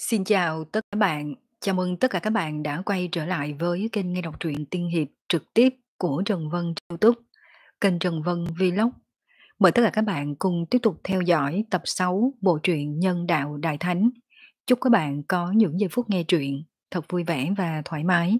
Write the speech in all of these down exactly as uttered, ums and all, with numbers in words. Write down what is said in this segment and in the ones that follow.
Xin chào tất cả các bạn, chào mừng tất cả các bạn đã quay trở lại với kênh nghe đọc truyện tiên hiệp trực tiếp của Trần Vân trên YouTube, kênh Trần Vân Vlog. Mời tất cả các bạn cùng tiếp tục theo dõi tập sáu bộ truyện Nhân Đạo Đại Thánh. Chúc các bạn có những giây phút nghe truyện thật vui vẻ và thoải mái.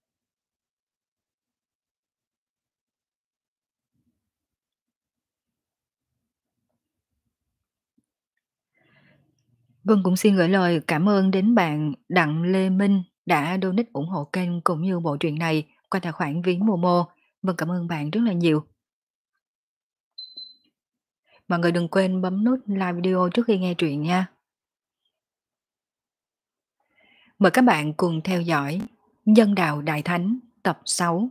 Vân cũng xin gửi lời cảm ơn đến bạn Đặng Lê Minh đã donate ủng hộ kênh cũng như bộ truyện này qua tài khoản ví Momo. Vân cảm ơn bạn rất là nhiều. Mọi người đừng quên bấm nút like video trước khi nghe truyện nha. Mời các bạn cùng theo dõi Nhân Đạo Đại Thánh tập sáu.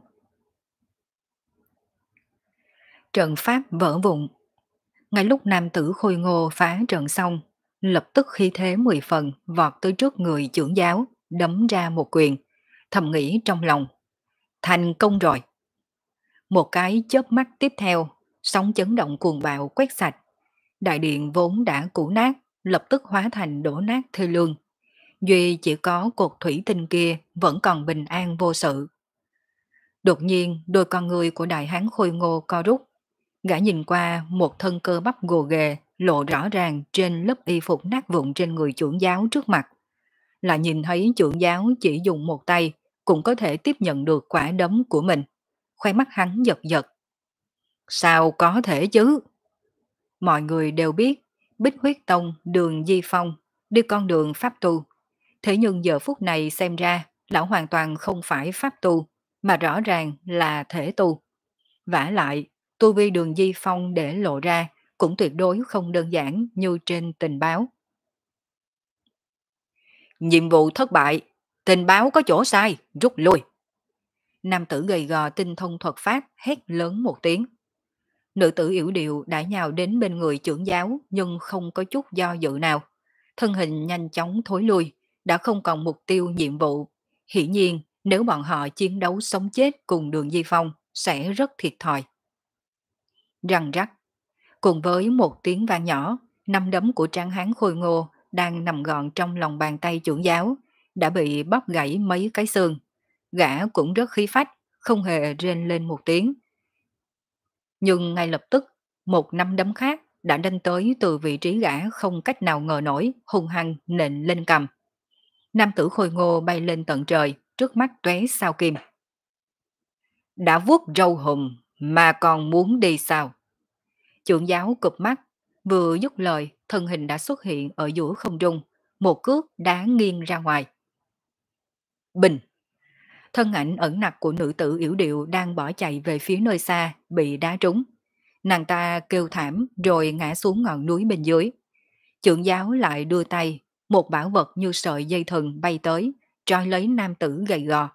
Trận pháp vỡ vụn. Ngay lúc nam tử Khôi Ngô phá trận xong, lập tức khí thế mười phần vọt tới trước người trưởng giáo, đấm ra một quyền, thầm nghĩ trong lòng. Thành công rồi. Một cái chớp mắt tiếp theo, sóng chấn động cuồng bạo quét sạch. Đại điện vốn đã cũ nát, lập tức hóa thành đổ nát thê lương. Duy chỉ có cột thủy tinh kia vẫn còn bình an vô sự. Đột nhiên, đôi con người của đại hán Khôi Ngô co rút. Gã nhìn qua một thân cơ bắp gồ ghề lộ rõ ràng trên lớp y phục nát vụn trên người trưởng giáo trước mặt. Là nhìn thấy trưởng giáo chỉ dùng một tay cũng có thể tiếp nhận được quả đấm của mình. Khoe mắt hắn giật giật. Sao có thể chứ? Mọi người đều biết Bích Huyết Tông Đường Di Phong đi con đường pháp tu. Thế nhưng giờ phút này xem ra lão hoàn toàn không phải pháp tu mà rõ ràng là thể tu. Vả lại, tu vi Đường Di Phong để lộ ra cũng tuyệt đối không đơn giản như trên tình báo. Nhiệm vụ thất bại, tình báo có chỗ sai, rút lui. Nam tử gầy gò tinh thông thuật pháp hét lớn một tiếng. Nữ tử yểu điệu đã nhào đến bên người trưởng giáo nhưng không có chút do dự nào. Thân hình nhanh chóng thối lui, đã không còn mục tiêu nhiệm vụ. Hiển nhiên, nếu bọn họ chiến đấu sống chết cùng Đường Di Phong sẽ rất thiệt thòi. Răng rắc, cùng với một tiếng vang nhỏ, năm đấm của tráng hán Khôi Ngô đang nằm gọn trong lòng bàn tay trưởng giáo, đã bị bóp gãy mấy cái xương. Gã cũng rất khí phách, không hề rên lên một tiếng. Nhưng ngay lập tức, một năm đấm khác đã đánh tới từ vị trí gã không cách nào ngờ nổi, hung hăng nện lên cầm. Nam tử Khôi Ngô bay lên tận trời, trước mắt tóe sao kim. Đã vuốt râu hùm mà còn muốn đi sao? Trưởng giáo cụp mắt, vừa dứt lời, thân hình đã xuất hiện ở giữa không trung, một cước đá nghiêng ra ngoài. Bình! Thân ảnh ẩn nặc của nữ tử yểu điệu đang bỏ chạy về phía nơi xa, bị đá trúng. Nàng ta kêu thảm rồi ngã xuống ngọn núi bên dưới. Trưởng giáo lại đưa tay, một bảo vật như sợi dây thừng bay tới, trói lấy nam tử gầy gò.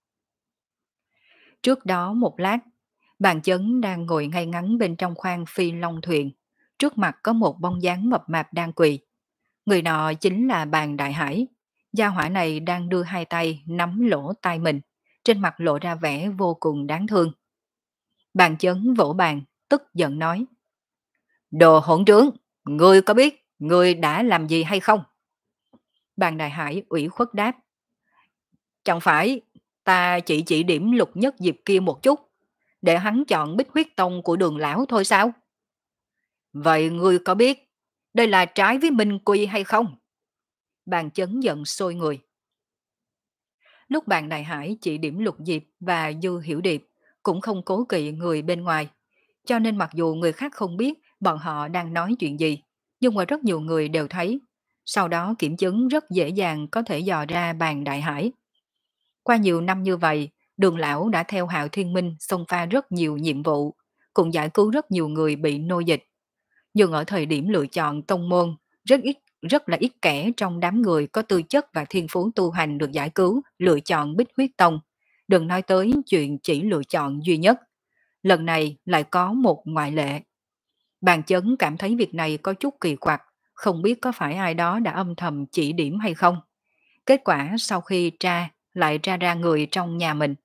Trước đó một lát, Bàn Chấn đang ngồi ngay ngắn bên trong khoang phi long thuyền. Trước mặt có một bóng dáng mập mạp đang quỳ. Người nọ chính là Bàn Đại Hải. Gia hỏa này đang đưa hai tay nắm lỗ tai mình, trên mặt lộ ra vẻ vô cùng đáng thương. Bàn Chấn vỗ bàn, tức giận nói. Đồ hỗn trướng, ngươi có biết ngươi đã làm gì hay không? Bàn Đại Hải ủy khuất đáp. Chẳng phải ta chỉ chỉ điểm Lục Nhất Diệp kia một chút, để hắn chọn Bích Huyết Tông của Đường lão thôi sao? Vậy ngươi có biết đây là trái với minh quy hay không? Bàn Chấn giận sôi người. Lúc Bàn Đại Hải chỉ điểm Lục Diệp và Dư Hiểu Điệp cũng không cố kỵ người bên ngoài, cho nên mặc dù người khác không biết bọn họ đang nói chuyện gì, nhưng mà rất nhiều người đều thấy. Sau đó kiểm chứng rất dễ dàng có thể dò ra Bàn Đại Hải. Qua nhiều năm như vậy, Đường lão đã theo Hạo Thiên Minh xông pha rất nhiều nhiệm vụ, cũng giải cứu rất nhiều người bị nô dịch. Nhưng ở thời điểm lựa chọn tông môn, rất ít rất là ít kẻ trong đám người có tư chất và thiên phú tu hành được giải cứu lựa chọn Bích Huyết Tông. Đừng nói tới chuyện chỉ lựa chọn duy nhất. Lần này lại có một ngoại lệ. Bàn Chấn cảm thấy việc này có chút kỳ quặc, không biết có phải ai đó đã âm thầm chỉ điểm hay không. Kết quả sau khi tra, lại tra ra người trong nhà mình.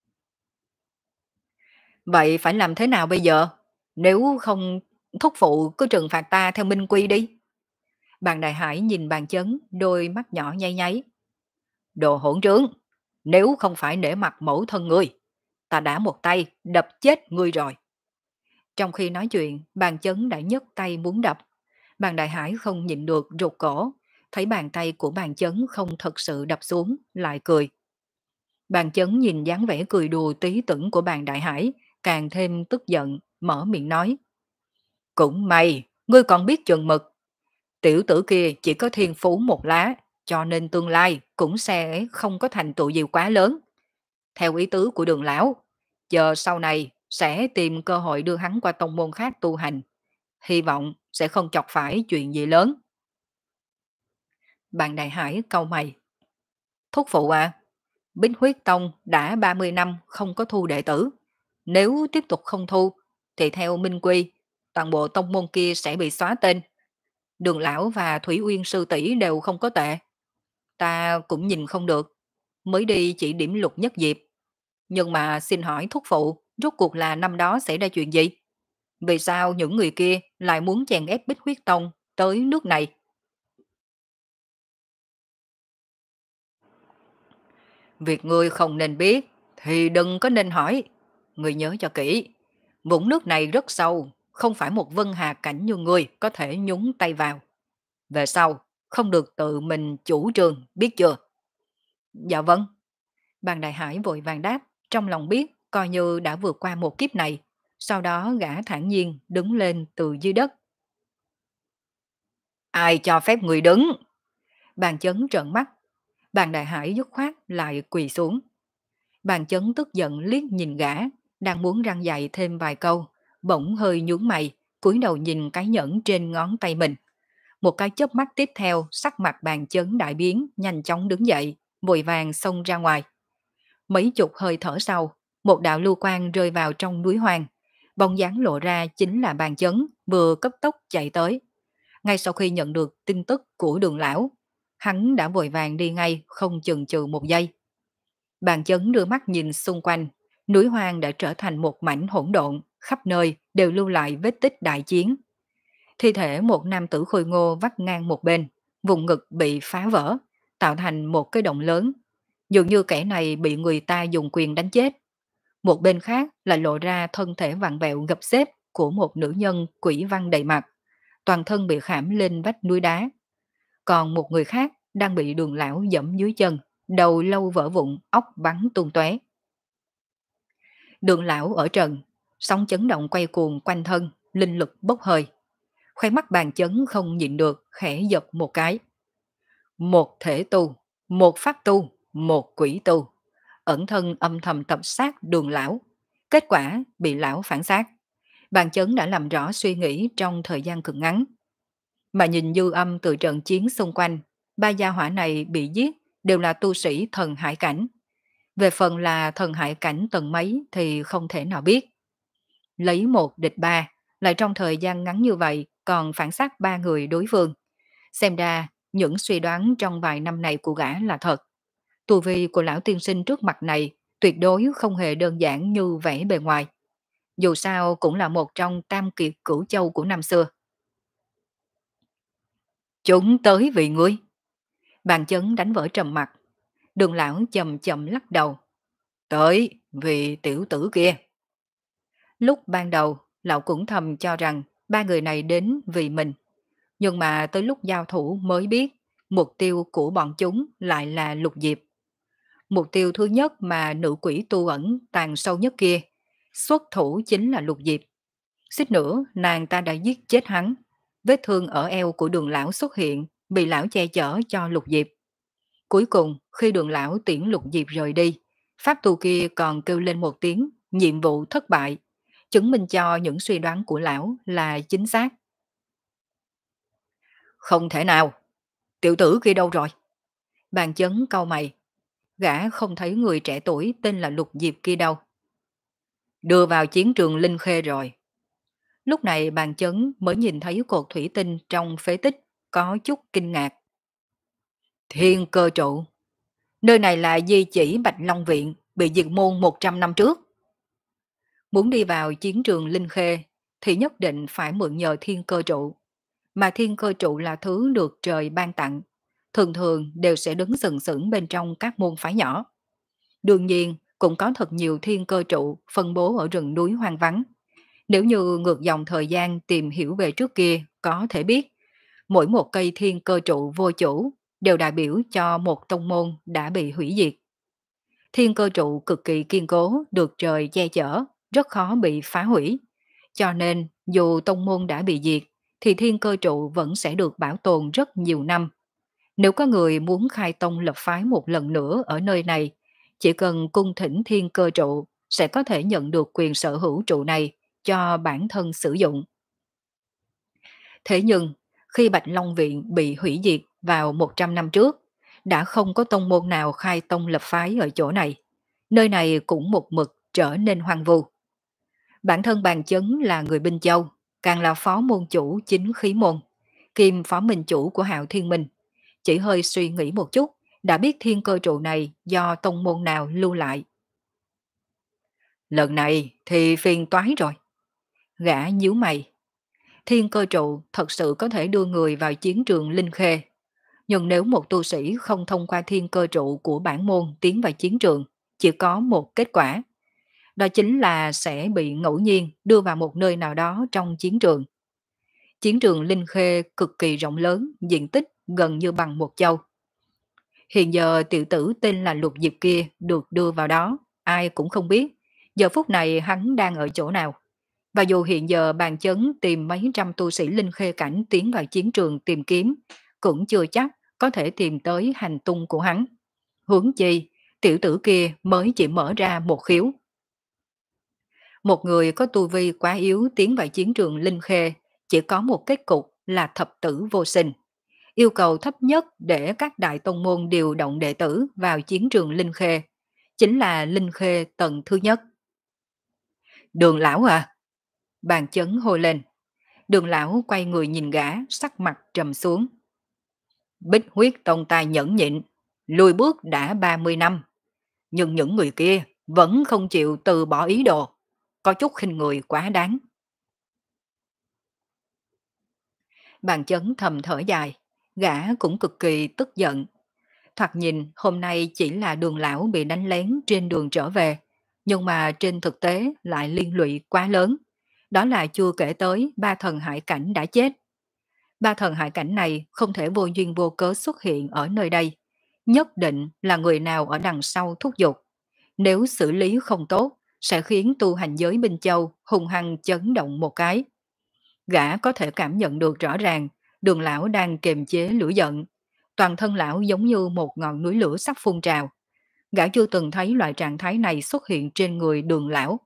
Vậy phải làm thế nào bây giờ? Nếu không thúc phụ cứ trừng phạt ta theo minh quy đi. Bàn Đại Hải nhìn bàn chấn, đôi mắt nhỏ nháy nháy. Đồ hỗn trướng, nếu không phải nể mặt mẫu thân ngươi, ta đã một tay đập chết ngươi rồi. Trong khi nói chuyện, bàn chấn đã nhấc tay muốn đập. Bàn Đại Hải không nhịn được rụt cổ, thấy bàn tay của bàn chấn không thật sự đập xuống, lại cười. Bàn chấn nhìn dáng vẻ cười đùa tí tửng của bàn Đại Hải, càng thêm tức giận, mở miệng nói. Cũng may, ngươi còn biết chừng mực. Tiểu tử kia chỉ có thiên phú một lá, cho nên tương lai cũng sẽ không có thành tựu gì quá lớn. Theo ý tứ của Đường lão, chờ sau này sẽ tìm cơ hội đưa hắn qua tông môn khác tu hành. Hy vọng sẽ không chọc phải chuyện gì lớn. Bàn Đại Hải cau mày. Thúc phụ à, Bính Huyết Tông đã ba mươi năm không có thu đệ tử. Nếu tiếp tục không thu, thì theo Minh Quy, toàn bộ tông môn kia sẽ bị xóa tên. Đường lão và Thủy Uyên sư tỷ đều không có tệ. Ta cũng nhìn không được, mới đi chỉ điểm lục nhất diệp. Nhưng mà xin hỏi thúc phụ, rốt cuộc là năm đó xảy ra chuyện gì? Vì sao những người kia lại muốn chèn ép Bích Huyết Tông tới nước này? Việc ngươi không nên biết, thì đừng có nên hỏi. Ngươi nhớ cho kỹ, vũng nước này rất sâu, không phải một vân hà cảnh như ngươi có thể nhúng tay vào. Về sau, không được tự mình chủ trương, biết chưa? Dạ vâng. Bàn Đại Hải vội vàng đáp, trong lòng biết, coi như đã vượt qua một kiếp này. Sau đó gã thản nhiên đứng lên từ dưới đất. Ai cho phép người đứng? Bàn chấn trợn mắt. Bàn Đại Hải dứt khoát lại quỳ xuống. Bàn chấn tức giận liếc nhìn gã, đang muốn răng dạy thêm vài câu, bỗng hơi nhướng mày, cúi đầu nhìn cái nhẫn trên ngón tay mình. Một cái chớp mắt tiếp theo, sắc mặt bàn chấn đại biến, nhanh chóng đứng dậy, vội vàng xông ra ngoài. Mấy chục hơi thở sau, một đạo lưu quang rơi vào trong núi hoang. Bóng dáng lộ ra chính là bàn chấn, vừa cấp tốc chạy tới. Ngay sau khi nhận được tin tức của Đường lão, hắn đã vội vàng đi ngay, không chần chừ một giây. Bàn chấn đưa mắt nhìn xung quanh, núi hoang đã trở thành một mảnh hỗn độn, khắp nơi đều lưu lại vết tích đại chiến. Thi thể một nam tử khôi ngô vắt ngang một bên, vùng ngực bị phá vỡ, tạo thành một cái động lớn. Dường như kẻ này bị người ta dùng quyền đánh chết. Một bên khác là lộ ra thân thể vặn vẹo gập xếp của một nữ nhân quỷ văn đầy mặt, toàn thân bị khảm lên vách núi đá. Còn một người khác đang bị Đường lão giẫm dưới chân, đầu lâu vỡ vụn, óc bắn tung tóe. Đường lão ở trần, sóng chấn động quay cuồng quanh thân, linh lực bốc hơi. Khoe mắt bàn chấn không nhịn được, khẽ giật một cái. Một thể tu, một pháp tu, một quỷ tu, ẩn thân âm thầm tập sát Đường lão. Kết quả bị lão phản sát. Bàn chấn đã làm rõ suy nghĩ trong thời gian cực ngắn. Mà nhìn dư âm từ trận chiến xung quanh, ba gia hỏa này bị giết đều là tu sĩ thần hải cảnh. Về phần là thần hải cảnh tầng mấy thì không thể nào biết. Lấy một địch ba, lại trong thời gian ngắn như vậy còn phản sát ba người đối phương. Xem ra, những suy đoán trong vài năm này của gã là thật. Tu vi của lão tiên sinh trước mặt này tuyệt đối không hề đơn giản như vẻ bề ngoài. Dù sao cũng là một trong tam kiệt cửu châu của năm xưa. Chúng tới vì ngươi. Bàn chấn đánh vỡ trầm mặt. Đường lão chậm chậm lắc đầu. Tới vì tiểu tử kia. Lúc ban đầu, lão cũng thầm cho rằng ba người này đến vì mình. Nhưng mà tới lúc giao thủ mới biết mục tiêu của bọn chúng lại là Lục Diệp. Mục tiêu thứ nhất mà nữ quỷ tu ẩn tàn sâu nhất kia, xuất thủ chính là Lục Diệp. Xích nữa nàng ta đã giết chết hắn. Vết thương ở eo của Đường lão xuất hiện, bị lão che chở cho Lục Diệp. Cuối cùng, khi Đường lão tiễn Lục Diệp rời đi, pháp tu kia còn kêu lên một tiếng, nhiệm vụ thất bại, chứng minh cho những suy đoán của lão là chính xác. Không thể nào, tiểu tử kia đâu rồi? Bàn chấn cau mày, gã không thấy người trẻ tuổi tên là Lục Diệp kia đâu. Đưa vào chiến trường Linh Khê rồi. Lúc này bàn chấn mới nhìn thấy cột thủy tinh trong phế tích, có chút kinh ngạc. Thiên cơ trụ. Nơi này là di chỉ Bạch Long Viện, bị diệt môn một trăm năm trước. Muốn đi vào chiến trường Linh Khê thì nhất định phải mượn nhờ thiên cơ trụ. mà thiên cơ trụ là thứ được trời ban tặng, thường thường đều sẽ đứng sừng sững bên trong các môn phái nhỏ. Đương nhiên, cũng có thật nhiều thiên cơ trụ phân bố ở rừng núi hoang vắng. Nếu như ngược dòng thời gian tìm hiểu về trước kia, có thể biết, mỗi một cây thiên cơ trụ vô chủ đều đại biểu cho một tông môn đã bị hủy diệt. Thiên cơ trụ cực kỳ kiên cố, được trời che chở, rất khó bị phá hủy. Cho nên, dù tông môn đã bị diệt, thì thiên cơ trụ vẫn sẽ được bảo tồn rất nhiều năm. Nếu có người muốn khai tông lập phái một lần nữa ở nơi này, chỉ cần cung thỉnh thiên cơ trụ sẽ có thể nhận được quyền sở hữu trụ này cho bản thân sử dụng. Thế nhưng, khi Bạch Long Viện bị hủy diệt vào một trăm năm trước, đã không có tông môn nào khai tông lập phái ở chỗ này. Nơi này cũng một mực trở nên hoang vu. Bản thân Bàn Chấn là người Binh Châu, càng là phó môn chủ chính khí môn, kiêm phó minh chủ của Hạo Thiên Minh. Chỉ hơi suy nghĩ một chút, đã biết thiên cơ trụ này do tông môn nào lưu lại. Lần này thì phiền toái rồi. Gã nhíu mày. Thiên cơ trụ thật sự có thể đưa người vào chiến trường Linh Khê. Nhưng nếu một tu sĩ không thông qua thiên cơ trụ của bản môn tiến vào chiến trường, chỉ có một kết quả. Đó chính là sẽ bị ngẫu nhiên đưa vào một nơi nào đó trong chiến trường. Chiến trường Linh Khê cực kỳ rộng lớn, diện tích gần như bằng một châu. Hiện giờ tiểu tử tên là Lục Diệp kia được đưa vào đó, ai cũng không biết. Giờ phút này hắn đang ở chỗ nào. Và dù hiện giờ Bàn Chấn tìm mấy trăm tu sĩ Linh Khê cảnh tiến vào chiến trường tìm kiếm, cũng chưa chắc có thể tìm tới hành tung của hắn. Huống chi, tiểu tử kia mới chỉ mở ra một khiếu. Một người có tu vi quá yếu tiến vào chiến trường Linh Khê chỉ có một kết cục là thập tử vô sinh. Yêu cầu thấp nhất để các đại tông môn điều động đệ tử vào chiến trường Linh Khê chính là Linh Khê tầng thứ nhất. Đường lão à? Bàn Chấn hô lên. Đường lão quay người nhìn gã, sắc mặt trầm xuống. Bích huyết tông ta nhẫn nhịn, lùi bước đã ba mươi năm. Nhưng những người kia vẫn không chịu từ bỏ ý đồ, có chút khinh người quá đáng. Bàn Chấn thầm thở dài, gã cũng cực kỳ tức giận. Thoạt nhìn hôm nay chỉ là đường lão bị đánh lén trên đường trở về, nhưng mà trên thực tế lại liên lụy quá lớn. Đó là chưa kể tới ba thần hải cảnh đã chết. Ba thần hải cảnh này không thể vô duyên vô cớ xuất hiện ở nơi đây. Nhất định là người nào ở đằng sau thúc giục. Nếu xử lý không tốt, sẽ khiến tu hành giới Binh Châu hùng hăng chấn động một cái. Gã có thể cảm nhận được rõ ràng, đường lão đang kiềm chế lửa giận. Toàn thân lão giống như một ngọn núi lửa sắp phun trào. Gã chưa từng thấy loại trạng thái này xuất hiện trên người đường lão.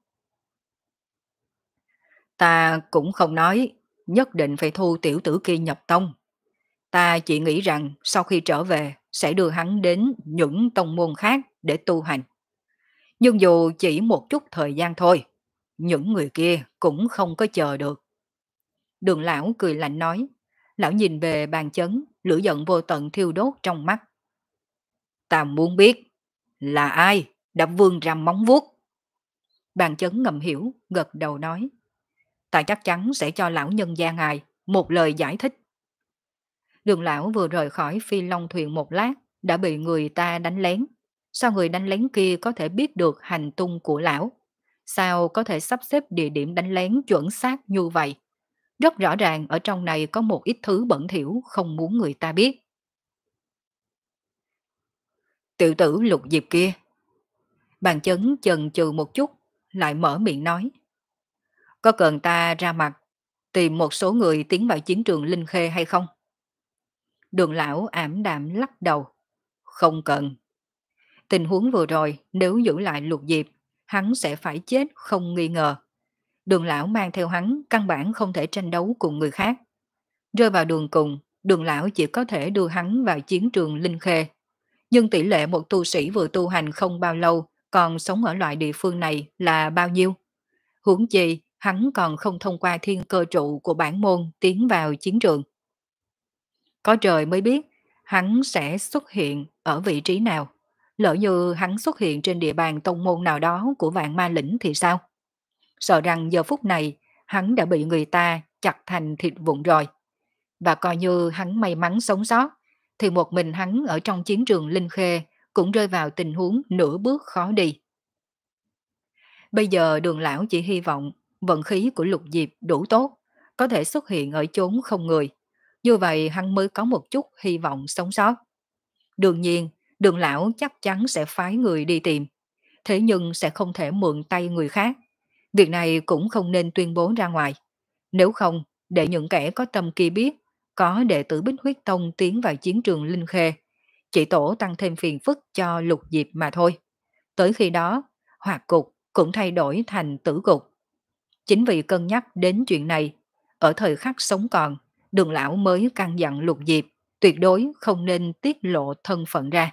Ta cũng không nói, nhất định phải thu tiểu tử kia nhập tông. Ta chỉ nghĩ rằng sau khi trở về sẽ đưa hắn đến những tông môn khác để tu hành. Nhưng dù chỉ một chút thời gian thôi, những người kia cũng không có chờ được. Đường lão cười lạnh nói, lão nhìn về Bàn Chấn, lửa giận vô tận thiêu đốt trong mắt. Ta muốn biết, là ai đã vươn ra móng vuốt? Bàn Chấn ngầm hiểu, gật đầu nói. Ta chắc chắn sẽ cho lão nhân gia ngài một lời giải thích. Đường lão vừa rời khỏi phi long thuyền một lát, đã bị người ta đánh lén. Sao người đánh lén kia có thể biết được hành tung của lão? Sao có thể sắp xếp địa điểm đánh lén chuẩn xác như vậy? Rất rõ ràng ở trong này có một ít thứ bẩn thỉu không muốn người ta biết. Tiểu tử Lục Diệp kia. Bàn Chấn chần chừ một chút, lại mở miệng nói. Có cần ta ra mặt, tìm một số người tiến vào chiến trường Linh Khê hay không? Đường lão ảm đạm lắc đầu. Không cần. Tình huống vừa rồi, nếu giữ lại Lục Diệp, hắn sẽ phải chết không nghi ngờ. Đường lão mang theo hắn, căn bản không thể tranh đấu cùng người khác. Rơi vào đường cùng, đường lão chỉ có thể đưa hắn vào chiến trường Linh Khê. Nhưng tỷ lệ một tu sĩ vừa tu hành không bao lâu, còn sống ở loại địa phương này là bao nhiêu? Huống chi, hắn còn không thông qua thiên cơ trụ của bản môn tiến vào chiến trường. Có trời mới biết, hắn sẽ xuất hiện ở vị trí nào. Lỡ như hắn xuất hiện trên địa bàn tông môn nào đó của Vạn Ma Lĩnh thì sao? Sợ rằng giờ phút này, hắn đã bị người ta chặt thành thịt vụn rồi. Và coi như hắn may mắn sống sót, thì một mình hắn ở trong chiến trường Linh Khê cũng rơi vào tình huống nửa bước khó đi. Bây giờ Đường lão chỉ hy vọng vận khí của Lục Diệp đủ tốt, có thể xuất hiện ở chốn không người. Như vậy hắn mới có một chút hy vọng sống sót. Đương nhiên, Đường lão chắc chắn sẽ phái người đi tìm, thế nhưng sẽ không thể mượn tay người khác. Việc này cũng không nên tuyên bố ra ngoài. Nếu không, để những kẻ có tâm kia biết, có đệ tử Bích Huyết Tông tiến vào chiến trường Linh Khê, chỉ tổ tăng thêm phiền phức cho Lục Diệp mà thôi. Tới khi đó, hoạt cục cũng thay đổi thành tử cục. Chính vì cân nhắc đến chuyện này, ở thời khắc sống còn, Đường lão mới căn dặn Lục Diệp tuyệt đối không nên tiết lộ thân phận ra.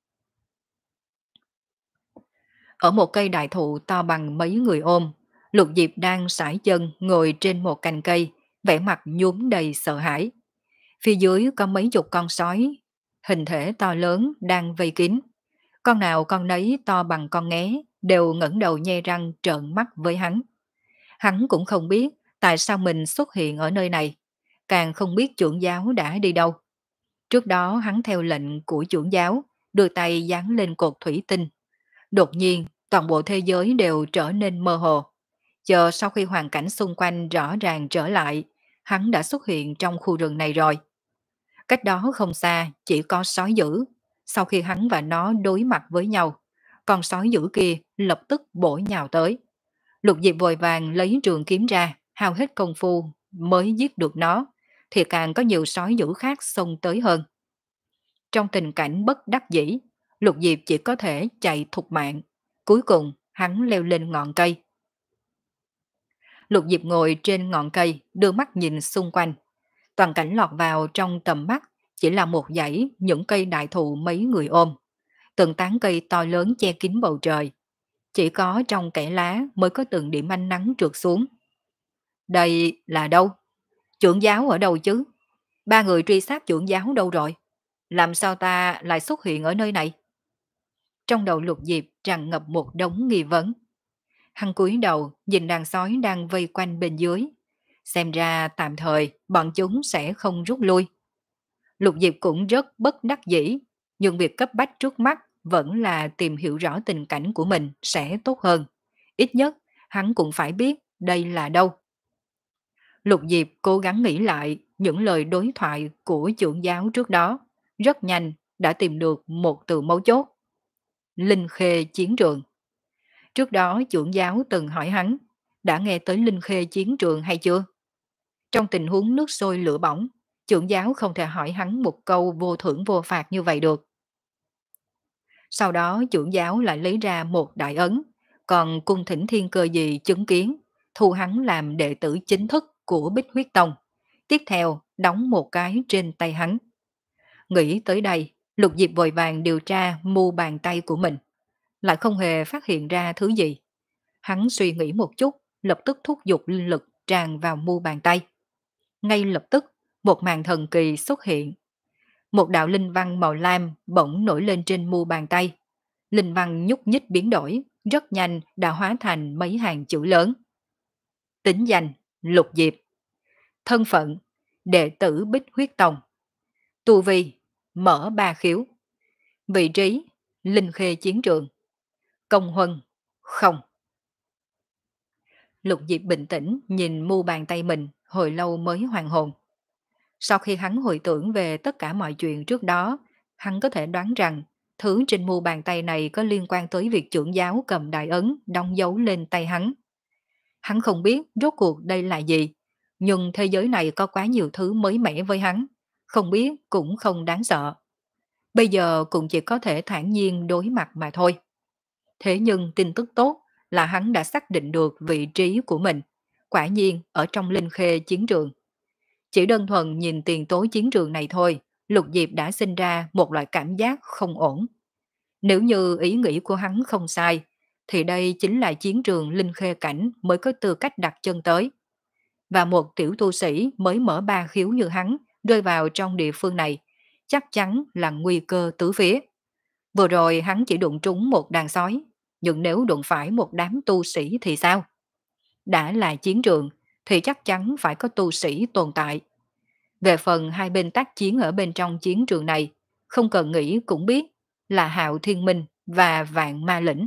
Ở một cây đại thụ to bằng mấy người ôm, Lục Diệp đang sải chân ngồi trên một cành cây, vẻ mặt nhuốm đầy sợ hãi. Phía dưới có mấy chục con sói, hình thể to lớn đang vây kín. Con nào con nấy to bằng con nghé, đều ngẩng đầu nhe răng trợn mắt với hắn. Hắn cũng không biết tại sao mình xuất hiện ở nơi này, càng không biết trưởng giáo đã đi đâu. Trước đó hắn theo lệnh của trưởng giáo, đưa tay dán lên cột thủy tinh. Đột nhiên, toàn bộ thế giới đều trở nên mơ hồ. Chờ sau khi hoàn cảnh xung quanh rõ ràng trở lại, hắn đã xuất hiện trong khu rừng này rồi. Cách đó không xa chỉ có sói dữ. Sau khi hắn và nó đối mặt với nhau, con sói dữ kia lập tức bổ nhào tới. Lục Diệp vội vàng lấy trường kiếm ra, hao hết công phu mới giết được nó, thì càng có nhiều sói dữ khác xông tới hơn. Trong tình cảnh bất đắc dĩ, Lục Diệp chỉ có thể chạy thục mạng. Cuối cùng, hắn leo lên ngọn cây. Lục Diệp ngồi trên ngọn cây, đưa mắt nhìn xung quanh. Toàn cảnh lọt vào trong tầm mắt chỉ là một dãy những cây đại thụ mấy người ôm. Từng tán cây to lớn che kín bầu trời. Chỉ có trong kẽ lá mới có từng điểm ánh nắng trượt xuống. Đây là đâu? Trưởng giáo ở đâu chứ? Ba người truy sát trưởng giáo đâu rồi? Làm sao ta lại xuất hiện ở nơi này? Trong đầu Lục Diệp tràn ngập một đống nghi vấn. Hắn cúi đầu nhìn đàn sói đang vây quanh bên dưới. Xem ra tạm thời bọn chúng sẽ không rút lui. Lục Diệp cũng rất bất đắc dĩ, nhưng việc cấp bách trước mắt vẫn là tìm hiểu rõ tình cảnh của mình sẽ tốt hơn. Ít nhất, hắn cũng phải biết đây là đâu. Lục Diệp cố gắng nghĩ lại những lời đối thoại của trưởng giáo trước đó. Rất nhanh đã tìm được một từ mấu chốt. Linh Khê chiến trường. Trước đó trưởng giáo từng hỏi hắn, đã nghe tới Linh Khê chiến trường hay chưa? Trong tình huống nước sôi lửa bỏng, trưởng giáo không thể hỏi hắn một câu vô thưởng vô phạt như vậy được. Sau đó trưởng giáo lại lấy ra một đại ấn, còn cung thỉnh thiên cơ gì chứng kiến, thu hắn làm đệ tử chính thức của Bích Huyết Tông. Tiếp theo, đóng một cái trên tay hắn. Nghĩ tới đây, Lục Diệp vội vàng điều tra mu bàn tay của mình. Lại không hề phát hiện ra thứ gì. Hắn suy nghĩ một chút, lập tức thúc giục linh lực tràn vào mu bàn tay. Ngay lập tức, một màn thần kỳ xuất hiện. Một đạo linh văn màu lam bỗng nổi lên trên mu bàn tay. Linh văn nhúc nhích biến đổi, rất nhanh đã hóa thành mấy hàng chữ lớn. Tính danh: Lục Diệp. Thân phận: đệ tử Bích Huyết Tông. Tu vi: mở ba khiếu. Vị trí: Linh Khê chiến trường. Công huân: không. Lục Diệp bình tĩnh nhìn mu bàn tay mình, hồi lâu mới hoàn hồn. Sau khi hắn hồi tưởng về tất cả mọi chuyện trước đó, hắn có thể đoán rằng thứ trên mu bàn tay này có liên quan tới việc trưởng giáo cầm đại ấn đóng dấu lên tay hắn. Hắn không biết rốt cuộc đây là gì, nhưng thế giới này có quá nhiều thứ mới mẻ với hắn, không biết cũng không đáng sợ. Bây giờ cũng chỉ có thể thản nhiên đối mặt mà thôi. Thế nhưng tin tức tốt là hắn đã xác định được vị trí của mình, quả nhiên ở trong Linh Khê chiến trường. Chỉ đơn thuần nhìn tiền tố chiến trường này thôi, Lục Diệp đã sinh ra một loại cảm giác không ổn. Nếu như ý nghĩ của hắn không sai, thì đây chính là chiến trường Linh Khê cảnh mới có tư cách đặt chân tới. Và một tiểu tu sĩ mới mở ba khiếu như hắn rơi vào trong địa phương này, chắc chắn là nguy cơ tứ phía. Vừa rồi hắn chỉ đụng trúng một đàn sói, nhưng nếu đụng phải một đám tu sĩ thì sao? Đã là chiến trường thì chắc chắn phải có tu sĩ tồn tại. Về phần hai bên tác chiến ở bên trong chiến trường này, không cần nghĩ cũng biết là Hạo Thiên Minh và Vạn Ma Lĩnh.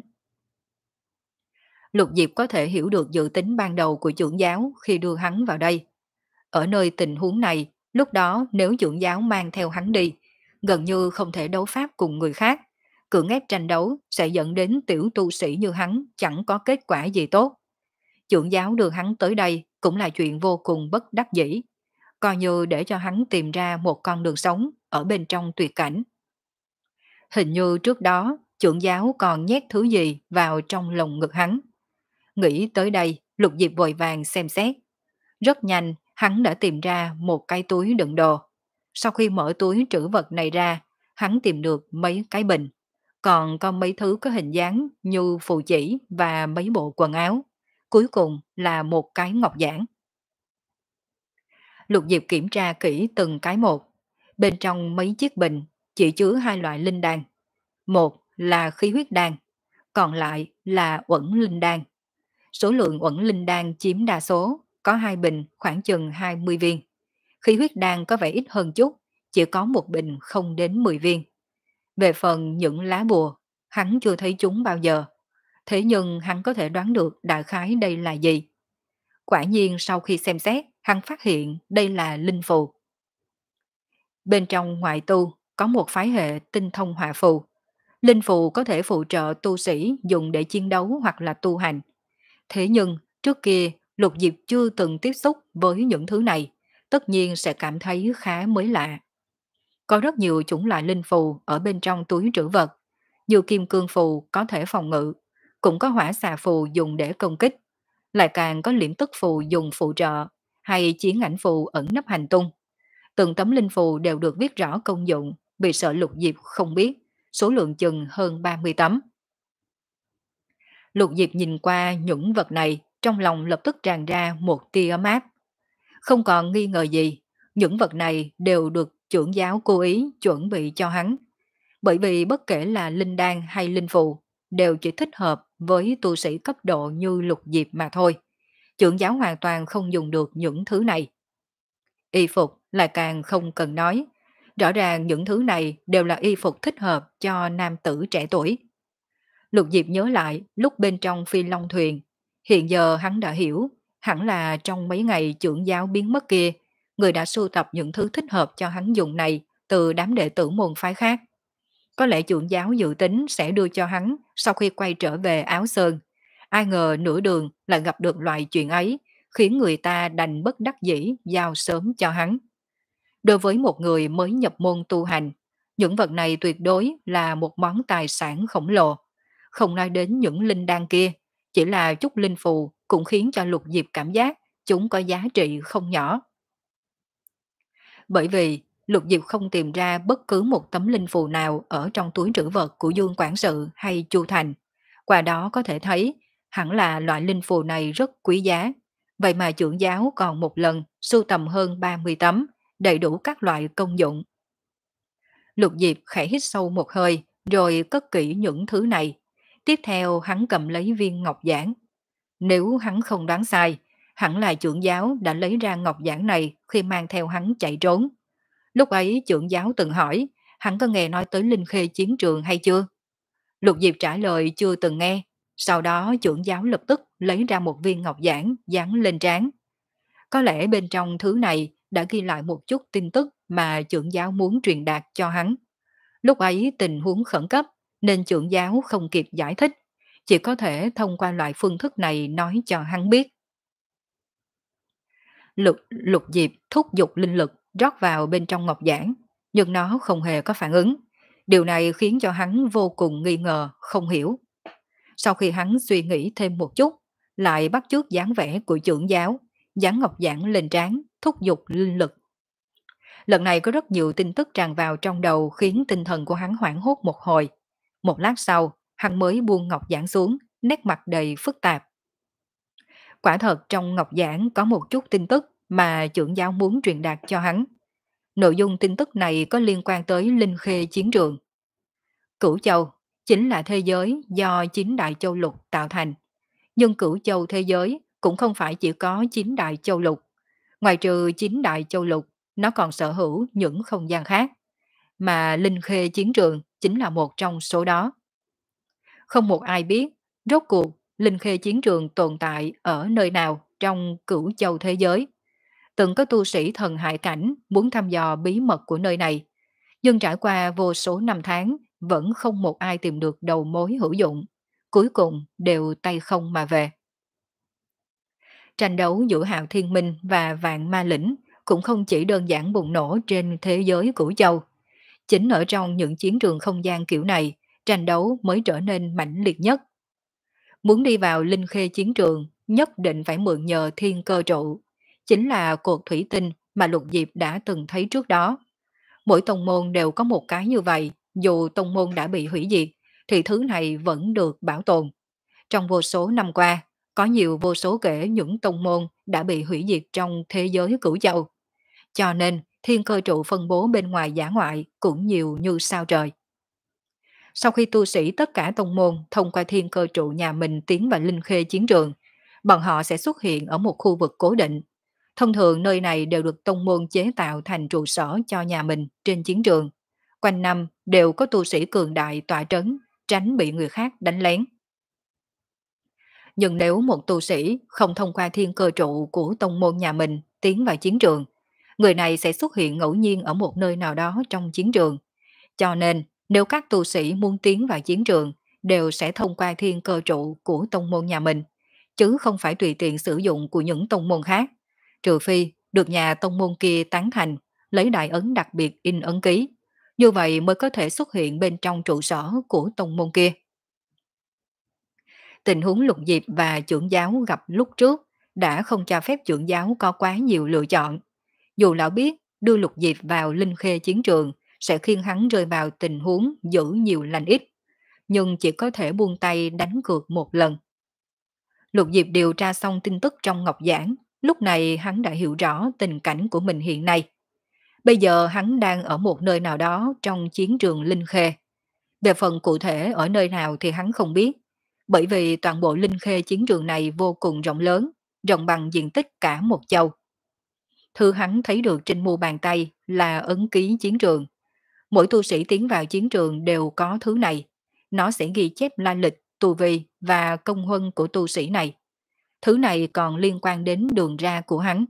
Lục Diệp có thể hiểu được dự tính ban đầu của trưởng giáo khi đưa hắn vào đây. Ở nơi tình huống này, lúc đó nếu trưởng giáo mang theo hắn đi, gần như không thể đấu pháp cùng người khác. Cưỡng ép tranh đấu sẽ dẫn đến tiểu tu sĩ như hắn chẳng có kết quả gì tốt. Trưởng giáo đưa hắn tới đây cũng là chuyện vô cùng bất đắc dĩ, coi như để cho hắn tìm ra một con đường sống ở bên trong tuyệt cảnh. Hình như trước đó, trưởng giáo còn nhét thứ gì vào trong lồng ngực hắn. Nghĩ tới đây, Lục Diệp vội vàng xem xét. Rất nhanh, hắn đã tìm ra một cái túi đựng đồ. Sau khi mở túi trữ vật này ra, hắn tìm được mấy cái bình. Còn có mấy thứ có hình dáng như phù chỉ và mấy bộ quần áo. Cuối cùng là một cái ngọc giản. Lục Diệp kiểm tra kỹ từng cái một. Bên trong mấy chiếc bình chỉ chứa hai loại linh đan. Một là khí huyết đan, còn lại là uẩn linh đan. Số lượng uẩn linh đan chiếm đa số, có hai bình khoảng chừng hai mươi viên. Khí huyết đan có vẻ ít hơn chút, chỉ có một bình không đến mười viên. Về phần những lá bùa, hắn chưa thấy chúng bao giờ. Thế nhưng hắn có thể đoán được đại khái đây là gì. Quả nhiên sau khi xem xét, hắn phát hiện đây là linh phù. Bên trong ngoại tu có một phái hệ tinh thông hỏa phù. Linh phù có thể phụ trợ tu sĩ dùng để chiến đấu hoặc là tu hành. Thế nhưng trước kia Lục Diệp chưa từng tiếp xúc với những thứ này, tất nhiên sẽ cảm thấy khá mới lạ. Có rất nhiều chủng loại linh phù ở bên trong túi trữ vật, như kim cương phù có thể phòng ngự, cũng có hỏa xà phù dùng để công kích, lại càng có liễm tức phù dùng phụ trợ, hay chiến ảnh phù ẩn nấp hành tung. Từng tấm linh phù đều được viết rõ công dụng, vì sợ Lục Diệp không biết, số lượng chừng hơn ba mươi tấm. Lục Diệp nhìn qua những vật này, trong lòng lập tức tràn ra một tia ấm áp. Không còn nghi ngờ gì, những vật này đều được trưởng giáo cố ý chuẩn bị cho hắn. Bởi vì bất kể là linh đan hay linh phù, đều chỉ thích hợp với tu sĩ cấp độ như Lục Diệp mà thôi. Trưởng giáo hoàn toàn không dùng được những thứ này. Y phục là càng không cần nói. Rõ ràng những thứ này đều là y phục thích hợp cho nam tử trẻ tuổi. Lục Diệp nhớ lại lúc bên trong phi long thuyền. Hiện giờ hắn đã hiểu, hẳn là trong mấy ngày trưởng giáo biến mất kia, người đã sưu tập những thứ thích hợp cho hắn dùng này từ đám đệ tử môn phái khác. Có lẽ trưởng giáo dự tính sẽ đưa cho hắn sau khi quay trở về Áo Sơn. Ai ngờ nửa đường lại gặp được loại chuyện ấy, khiến người ta đành bất đắc dĩ giao sớm cho hắn. Đối với một người mới nhập môn tu hành, những vật này tuyệt đối là một món tài sản khổng lồ. Không nói đến những linh đan kia, chỉ là chút linh phù cũng khiến cho Lục Diệp cảm giác chúng có giá trị không nhỏ. Bởi vì Lục Diệp không tìm ra bất cứ một tấm linh phù nào ở trong túi trữ vật của Dương Quản sự hay Chu Thành. Qua đó có thể thấy hẳn là loại linh phù này rất quý giá. Vậy mà trưởng giáo còn một lần sưu tầm hơn ba mươi tấm, đầy đủ các loại công dụng. Lục Diệp khẽ hít sâu một hơi rồi cất kỹ những thứ này. Tiếp theo hắn cầm lấy viên ngọc giản. Nếu hắn không đoán sai, hẳn là trưởng giáo đã lấy ra ngọc giản này khi mang theo hắn chạy trốn. Lúc ấy trưởng giáo từng hỏi, hắn có nghe nói tới linh khê chiến trường hay chưa? Lục Diệp trả lời chưa từng nghe. Sau đó trưởng giáo lập tức lấy ra một viên ngọc giản dán lên trán. Có lẽ bên trong thứ này đã ghi lại một chút tin tức mà trưởng giáo muốn truyền đạt cho hắn. Lúc ấy tình huống khẩn cấp nên trưởng giáo không kịp giải thích, chỉ có thể thông qua loại phương thức này nói cho hắn biết. Lục, lục Diệp thúc giục linh lực rót vào bên trong ngọc giản, nhưng nó không hề có phản ứng. Điều này khiến cho hắn vô cùng nghi ngờ, không hiểu. Sau khi hắn suy nghĩ thêm một chút, lại bắt chước dáng vẻ của trưởng giáo, dán ngọc giản lên trán, thúc giục linh lực. Lần này có rất nhiều tin tức tràn vào trong đầu khiến tinh thần của hắn hoảng hốt một hồi. Một lát sau, hắn mới buông ngọc giản xuống, nét mặt đầy phức tạp. Quả thật trong ngọc giản có một chút tin tức mà trưởng giáo muốn truyền đạt cho hắn. Nội dung tin tức này có liên quan tới linh khê chiến trường. Cửu Châu chính là thế giới do chín đại châu lục tạo thành. Nhưng Cửu Châu thế giới cũng không phải chỉ có chín đại châu lục. Ngoài trừ chín đại châu lục, nó còn sở hữu những không gian khác, mà Linh Khê Chiến Trường chính là một trong số đó. Không một ai biết rốt cuộc Linh Khê Chiến Trường tồn tại ở nơi nào trong cửu châu thế giới. Từng có tu sĩ thần hải cảnh muốn thăm dò bí mật của nơi này, nhưng trải qua vô số năm tháng vẫn không một ai tìm được đầu mối hữu dụng. Cuối cùng đều tay không mà về. Tranh đấu giữa Hạo Thiên Minh và Vạn Ma Lĩnh cũng không chỉ đơn giản bùng nổ trên thế giới cửu châu. Chính ở trong những chiến trường không gian kiểu này, tranh đấu mới trở nên mãnh liệt nhất. Muốn đi vào Linh Khê Chiến Trường, nhất định phải mượn nhờ thiên cơ trụ. Chính là cột thủy tinh mà Lục Diệp đã từng thấy trước đó. Mỗi tông môn đều có một cái như vậy, dù tông môn đã bị hủy diệt, thì thứ này vẫn được bảo tồn. Trong vô số năm qua, có nhiều vô số kể những tông môn đã bị hủy diệt trong thế giới cửu châu. Cho nên, thiên cơ trụ phân bố bên ngoài giả ngoại cũng nhiều như sao trời. Sau khi tu sĩ tất cả tông môn thông qua thiên cơ trụ nhà mình tiến vào Linh Khê Chiến Trường, bọn họ sẽ xuất hiện ở một khu vực cố định. Thông thường nơi này đều được tông môn chế tạo thành trụ sở cho nhà mình trên chiến trường. Quanh năm đều có tu sĩ cường đại tọa trấn, tránh bị người khác đánh lén. Nhưng nếu một tu sĩ không thông qua thiên cơ trụ của tông môn nhà mình tiến vào chiến trường, người này sẽ xuất hiện ngẫu nhiên ở một nơi nào đó trong chiến trường. Cho nên, nếu các tu sĩ muốn tiến vào chiến trường, đều sẽ thông qua thiên cơ trụ của tông môn nhà mình, chứ không phải tùy tiện sử dụng của những tông môn khác, trừ phi được nhà tông môn kia tán thành, lấy đại ấn đặc biệt in ấn ký. Như vậy mới có thể xuất hiện bên trong trụ sở của tông môn kia. Tình huống Lục Diệp và trưởng giáo gặp lúc trước đã không cho phép trưởng giáo có quá nhiều lựa chọn. Dù lão biết đưa Lục Diệp vào Linh Khê Chiến Trường sẽ khiến hắn rơi vào tình huống giữ nhiều lành ít, nhưng chỉ có thể buông tay đánh cược một lần. Lục Diệp điều tra xong tin tức trong ngọc giảng, lúc này hắn đã hiểu rõ tình cảnh của mình hiện nay. Bây giờ hắn đang ở một nơi nào đó trong chiến trường Linh Khê. Về phần cụ thể ở nơi nào thì hắn không biết, bởi vì toàn bộ Linh Khê chiến trường này vô cùng rộng lớn, rộng bằng diện tích cả một châu. Thứ hắn thấy được trên mu bàn tay là ấn ký chiến trường. Mỗi tu sĩ tiến vào chiến trường đều có thứ này. Nó sẽ ghi chép lai lịch, tu vi và công huân của tu sĩ này. Thứ này còn liên quan đến đường ra của hắn.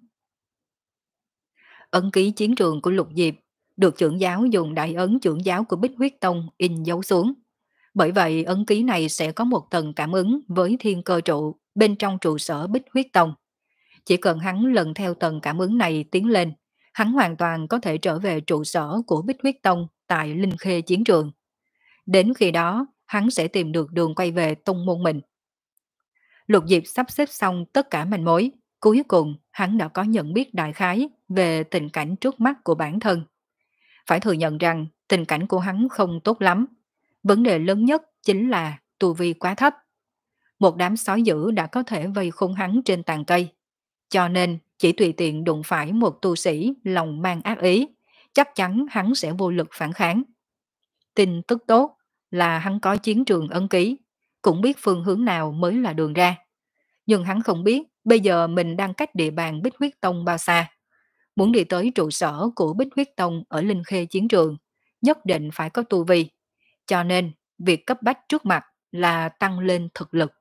Ấn ký chiến trường của Lục Diệp được trưởng giáo dùng đại ấn trưởng giáo của Bích Huyết Tông in dấu xuống. Bởi vậy ấn ký này sẽ có một tầng cảm ứng với thiên cơ trụ bên trong trụ sở Bích Huyết Tông. Chỉ cần hắn lần theo tầng cảm ứng này tiến lên, hắn hoàn toàn có thể trở về trụ sở của Bích Huyết Tông tại Linh Khê chiến trường. Đến khi đó, hắn sẽ tìm được đường quay về tông môn mình. Lục Diệp sắp xếp xong tất cả manh mối, cuối cùng hắn đã có nhận biết đại khái về tình cảnh trước mắt của bản thân. Phải thừa nhận rằng tình cảnh của hắn không tốt lắm. Vấn đề lớn nhất chính là tu vi quá thấp. Một đám sói dữ đã có thể vây khốn hắn trên tàn cây. Cho nên chỉ tùy tiện đụng phải một tu sĩ lòng mang ác ý, chắc chắn hắn sẽ vô lực phản kháng. Tin tức tốt là hắn có chiến trường ấn ký, cũng biết phương hướng nào mới là đường ra. Nhưng hắn không biết bây giờ mình đang cách địa bàn Bích Huyết Tông bao xa. Muốn đi tới trụ sở của Bích Huyết Tông ở Linh Khê chiến trường, nhất định phải có tu vi. Cho nên, việc cấp bách trước mặt là tăng lên thực lực.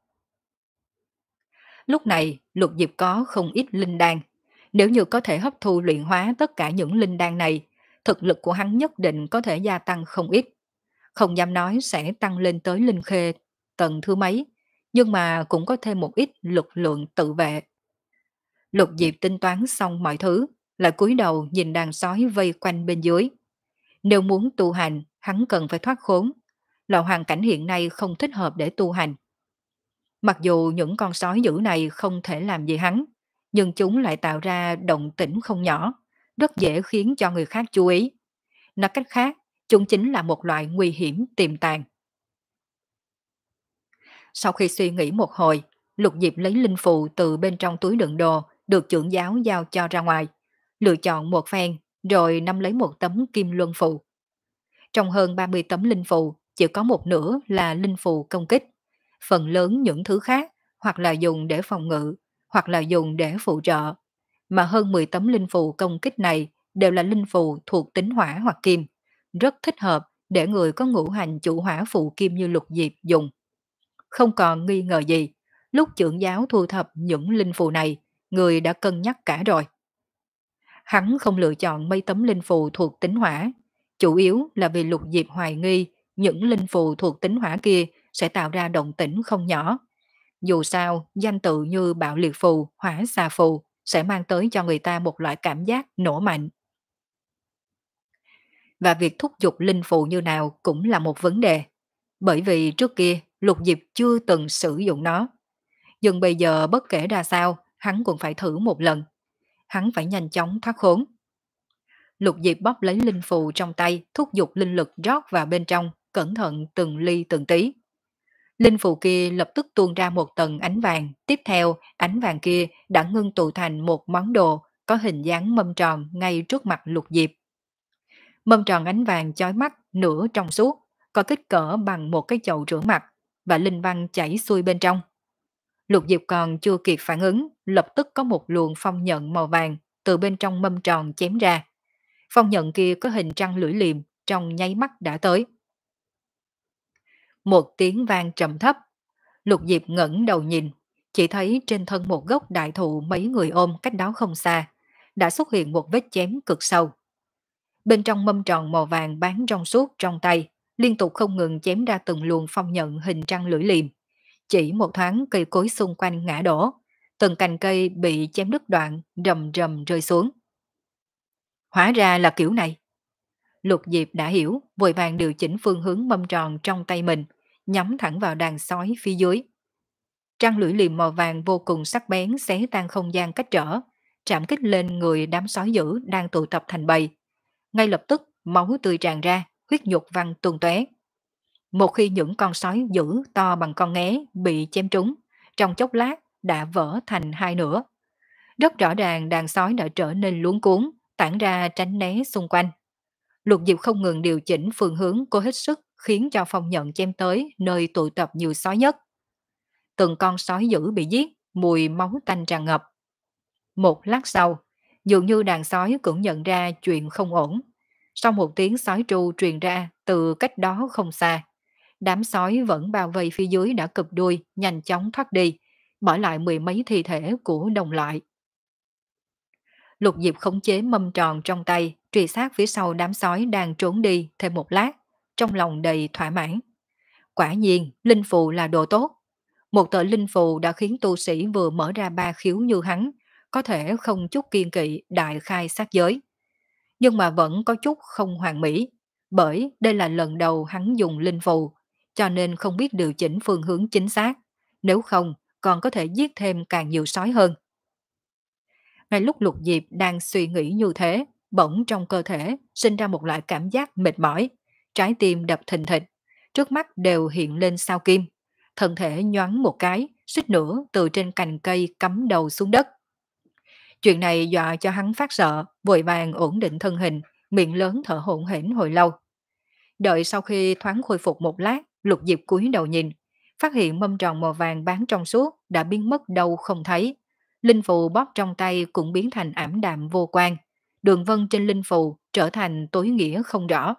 Lúc này, Lục Diệp có không ít linh đan. Nếu như có thể hấp thu luyện hóa tất cả những linh đan này, thực lực của hắn nhất định có thể gia tăng không ít. Không dám nói sẽ tăng lên tới Linh Khê tầng thứ mấy, nhưng mà cũng có thêm một ít lực lượng tự vệ. Lục Diệp tính toán xong mọi thứ, lại cúi đầu nhìn đàn sói vây quanh bên dưới. Nếu muốn tu hành, hắn cần phải thoát khốn. Loại hoàn cảnh hiện nay không thích hợp để tu hành. Mặc dù những con sói dữ này không thể làm gì hắn, nhưng chúng lại tạo ra động tĩnh không nhỏ, rất dễ khiến cho người khác chú ý. Nói cách khác, chúng chính là một loại nguy hiểm tiềm tàng. Sau khi suy nghĩ một hồi, Lục Diệp lấy linh phù từ bên trong túi đựng đồ được trưởng giáo giao cho ra ngoài, lựa chọn một phen rồi nắm lấy một tấm kim luân phù. Trong hơn ba mươi tấm linh phù, chỉ có một nửa là linh phù công kích. Phần lớn những thứ khác hoặc là dùng để phòng ngự, hoặc là dùng để phụ trợ. Mà hơn mười tấm linh phù công kích này đều là linh phù thuộc tính hỏa hoặc kim, rất thích hợp để người có ngũ hành chủ hỏa phụ kim như Lục Diệp dùng. Không còn nghi ngờ gì, lúc trưởng giáo thu thập những linh phù này, người đã cân nhắc cả rồi. Hắn không lựa chọn mấy tấm linh phù thuộc tính hỏa, chủ yếu là vì Lục Diệp hoài nghi những linh phù thuộc tính hỏa kia sẽ tạo ra động tĩnh không nhỏ. Dù sao, danh tự như bạo liệt phù, hỏa xà phù sẽ mang tới cho người ta một loại cảm giác nổ mạnh. Và việc thúc giục linh phù như nào cũng là một vấn đề. Bởi vì trước kia, Lục Diệp chưa từng sử dụng nó. Nhưng bây giờ bất kể ra sao, hắn cũng phải thử một lần. Hắn phải nhanh chóng thoát khốn. Lục Diệp bóp lấy linh phù trong tay, thúc giục linh lực rót vào bên trong, cẩn thận từng ly từng tí. Linh phù kia lập tức tuôn ra một tầng ánh vàng, tiếp theo ánh vàng kia đã ngưng tụ thành một món đồ có hình dáng mâm tròn ngay trước mặt Lục Diệp. Mâm tròn ánh vàng chói mắt, nửa trong suốt, có kích cỡ bằng một cái chậu rửa mặt và linh văn chảy xuôi bên trong. Lục Diệp còn chưa kịp phản ứng, lập tức có một luồng phong nhận màu vàng từ bên trong mâm tròn chém ra. Phong nhận kia có hình trăng lưỡi liềm, trong nháy mắt đã tới. Một tiếng vang trầm thấp, Lục Diệp ngẩng đầu nhìn, chỉ thấy trên thân một gốc đại thụ mấy người ôm cách đó không xa, đã xuất hiện một vết chém cực sâu. Bên trong mâm tròn màu vàng bán trong suốt trong tay, liên tục không ngừng chém ra từng luồng phong nhận hình trăng lưỡi liềm. Chỉ một thoáng cây cối xung quanh ngã đổ, từng cành cây bị chém đứt đoạn, rầm rầm rơi xuống. Hóa ra là kiểu này. Lục Diệp đã hiểu, vội vàng điều chỉnh phương hướng mâm tròn trong tay mình, nhắm thẳng vào đàn sói phía dưới. Trăng lưỡi liềm màu vàng vô cùng sắc bén xé tan không gian cách trở, chạm kích lên người đám sói dữ đang tụ tập thành bầy. Ngay lập tức, máu tươi tràn ra, huyết nhục văng tung tóe. Một khi những con sói dữ to bằng con nghé bị chém trúng, trong chốc lát đã vỡ thành hai nửa. Rất rõ ràng đàn sói đã trở nên luống cuống, tản ra tránh né xung quanh. Lục Diệp không ngừng điều chỉnh phương hướng cố hết sức khiến cho phong nhận chém tới nơi tụ tập nhiều sói nhất. Từng con sói dữ bị giết, mùi máu tanh tràn ngập. Một lát sau, dường như đàn sói cũng nhận ra chuyện không ổn. Sau một tiếng sói tru truyền ra từ cách đó không xa, đám sói vẫn bao vây phía dưới đã cụp đuôi, nhanh chóng thoát đi, bỏ lại mười mấy thi thể của đồng loại. Lục Diệp khống chế mâm tròn trong tay, truy sát phía sau đám sói đang trốn đi thêm một lát, trong lòng đầy thỏa mãn. Quả nhiên, linh phù là đồ tốt. Một tờ linh phù đã khiến tu sĩ vừa mở ra ba khiếu như hắn, có thể không chút kiên kỵ đại khai sát giới. Nhưng mà vẫn có chút không hoàn mỹ, bởi đây là lần đầu hắn dùng linh phù, cho nên không biết điều chỉnh phương hướng chính xác, nếu không còn có thể giết thêm càng nhiều sói hơn. Ngay lúc Lục Diệp đang suy nghĩ như thế, bỗng trong cơ thể sinh ra một loại cảm giác mệt mỏi, trái tim đập thình thịch, trước mắt đều hiện lên sao kim, thân thể nhoáng một cái, suýt nữa từ trên cành cây cắm đầu xuống đất. Chuyện này dọa cho hắn phát sợ, vội vàng ổn định thân hình, miệng lớn thở hổn hển hồi lâu. Đợi sau khi thoáng khôi phục một lát, Lục Diệp cúi đầu nhìn, phát hiện mâm tròn màu vàng bán trong suốt đã biến mất đâu không thấy. Linh phù bóp trong tay cũng biến thành ảm đạm vô quang. Đường vân trên linh phù trở thành tối nghĩa không rõ.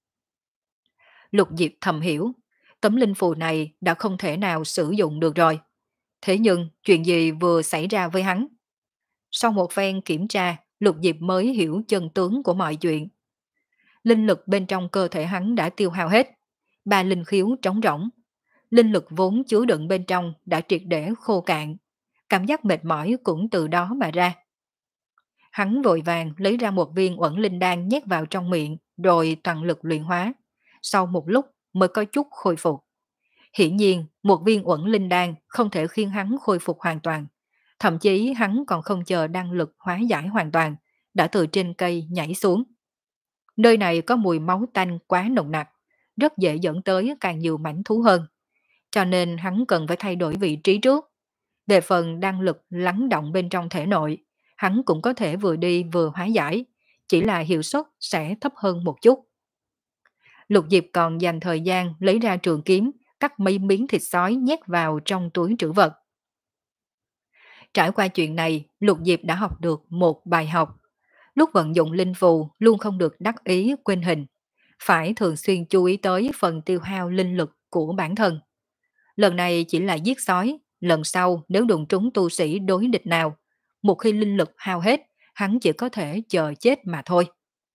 Lục Diệp thầm hiểu, tấm linh phù này đã không thể nào sử dụng được rồi. Thế nhưng chuyện gì vừa xảy ra với hắn? Sau một phen kiểm tra, Lục Diệp mới hiểu chân tướng của mọi chuyện. Linh lực bên trong cơ thể hắn đã tiêu hao hết. Ba linh khiếu trống rỗng. Linh lực vốn chứa đựng bên trong đã triệt để khô cạn. Cảm giác mệt mỏi cũng từ đó mà ra. Hắn vội vàng lấy ra một viên uẩn linh đan nhét vào trong miệng rồi toàn lực luyện hóa. Sau một lúc mới có chút khôi phục. Hiển nhiên, một viên uẩn linh đan không thể khiến hắn khôi phục hoàn toàn. Thậm chí hắn còn không chờ đan lực hóa giải hoàn toàn, đã từ trên cây nhảy xuống. Nơi này có mùi máu tanh quá nồng nặc, rất dễ dẫn tới càng nhiều mảnh thú hơn. Cho nên hắn cần phải thay đổi vị trí trước. Về phần đan lực lắng động bên trong thể nội, hắn cũng có thể vừa đi vừa hóa giải, chỉ là hiệu suất sẽ thấp hơn một chút. Lục Diệp còn dành thời gian lấy ra trường kiếm, cắt mấy miếng thịt sói nhét vào trong túi trữ vật. Trải qua chuyện này, Lục Diệp đã học được một bài học. Lúc vận dụng linh phù luôn không được đắc ý quên hình, phải thường xuyên chú ý tới phần tiêu hao linh lực của bản thân. Lần này chỉ là giết sói, lần sau nếu đụng trúng tu sĩ đối địch nào, một khi linh lực hao hết, hắn chỉ có thể chờ chết mà thôi.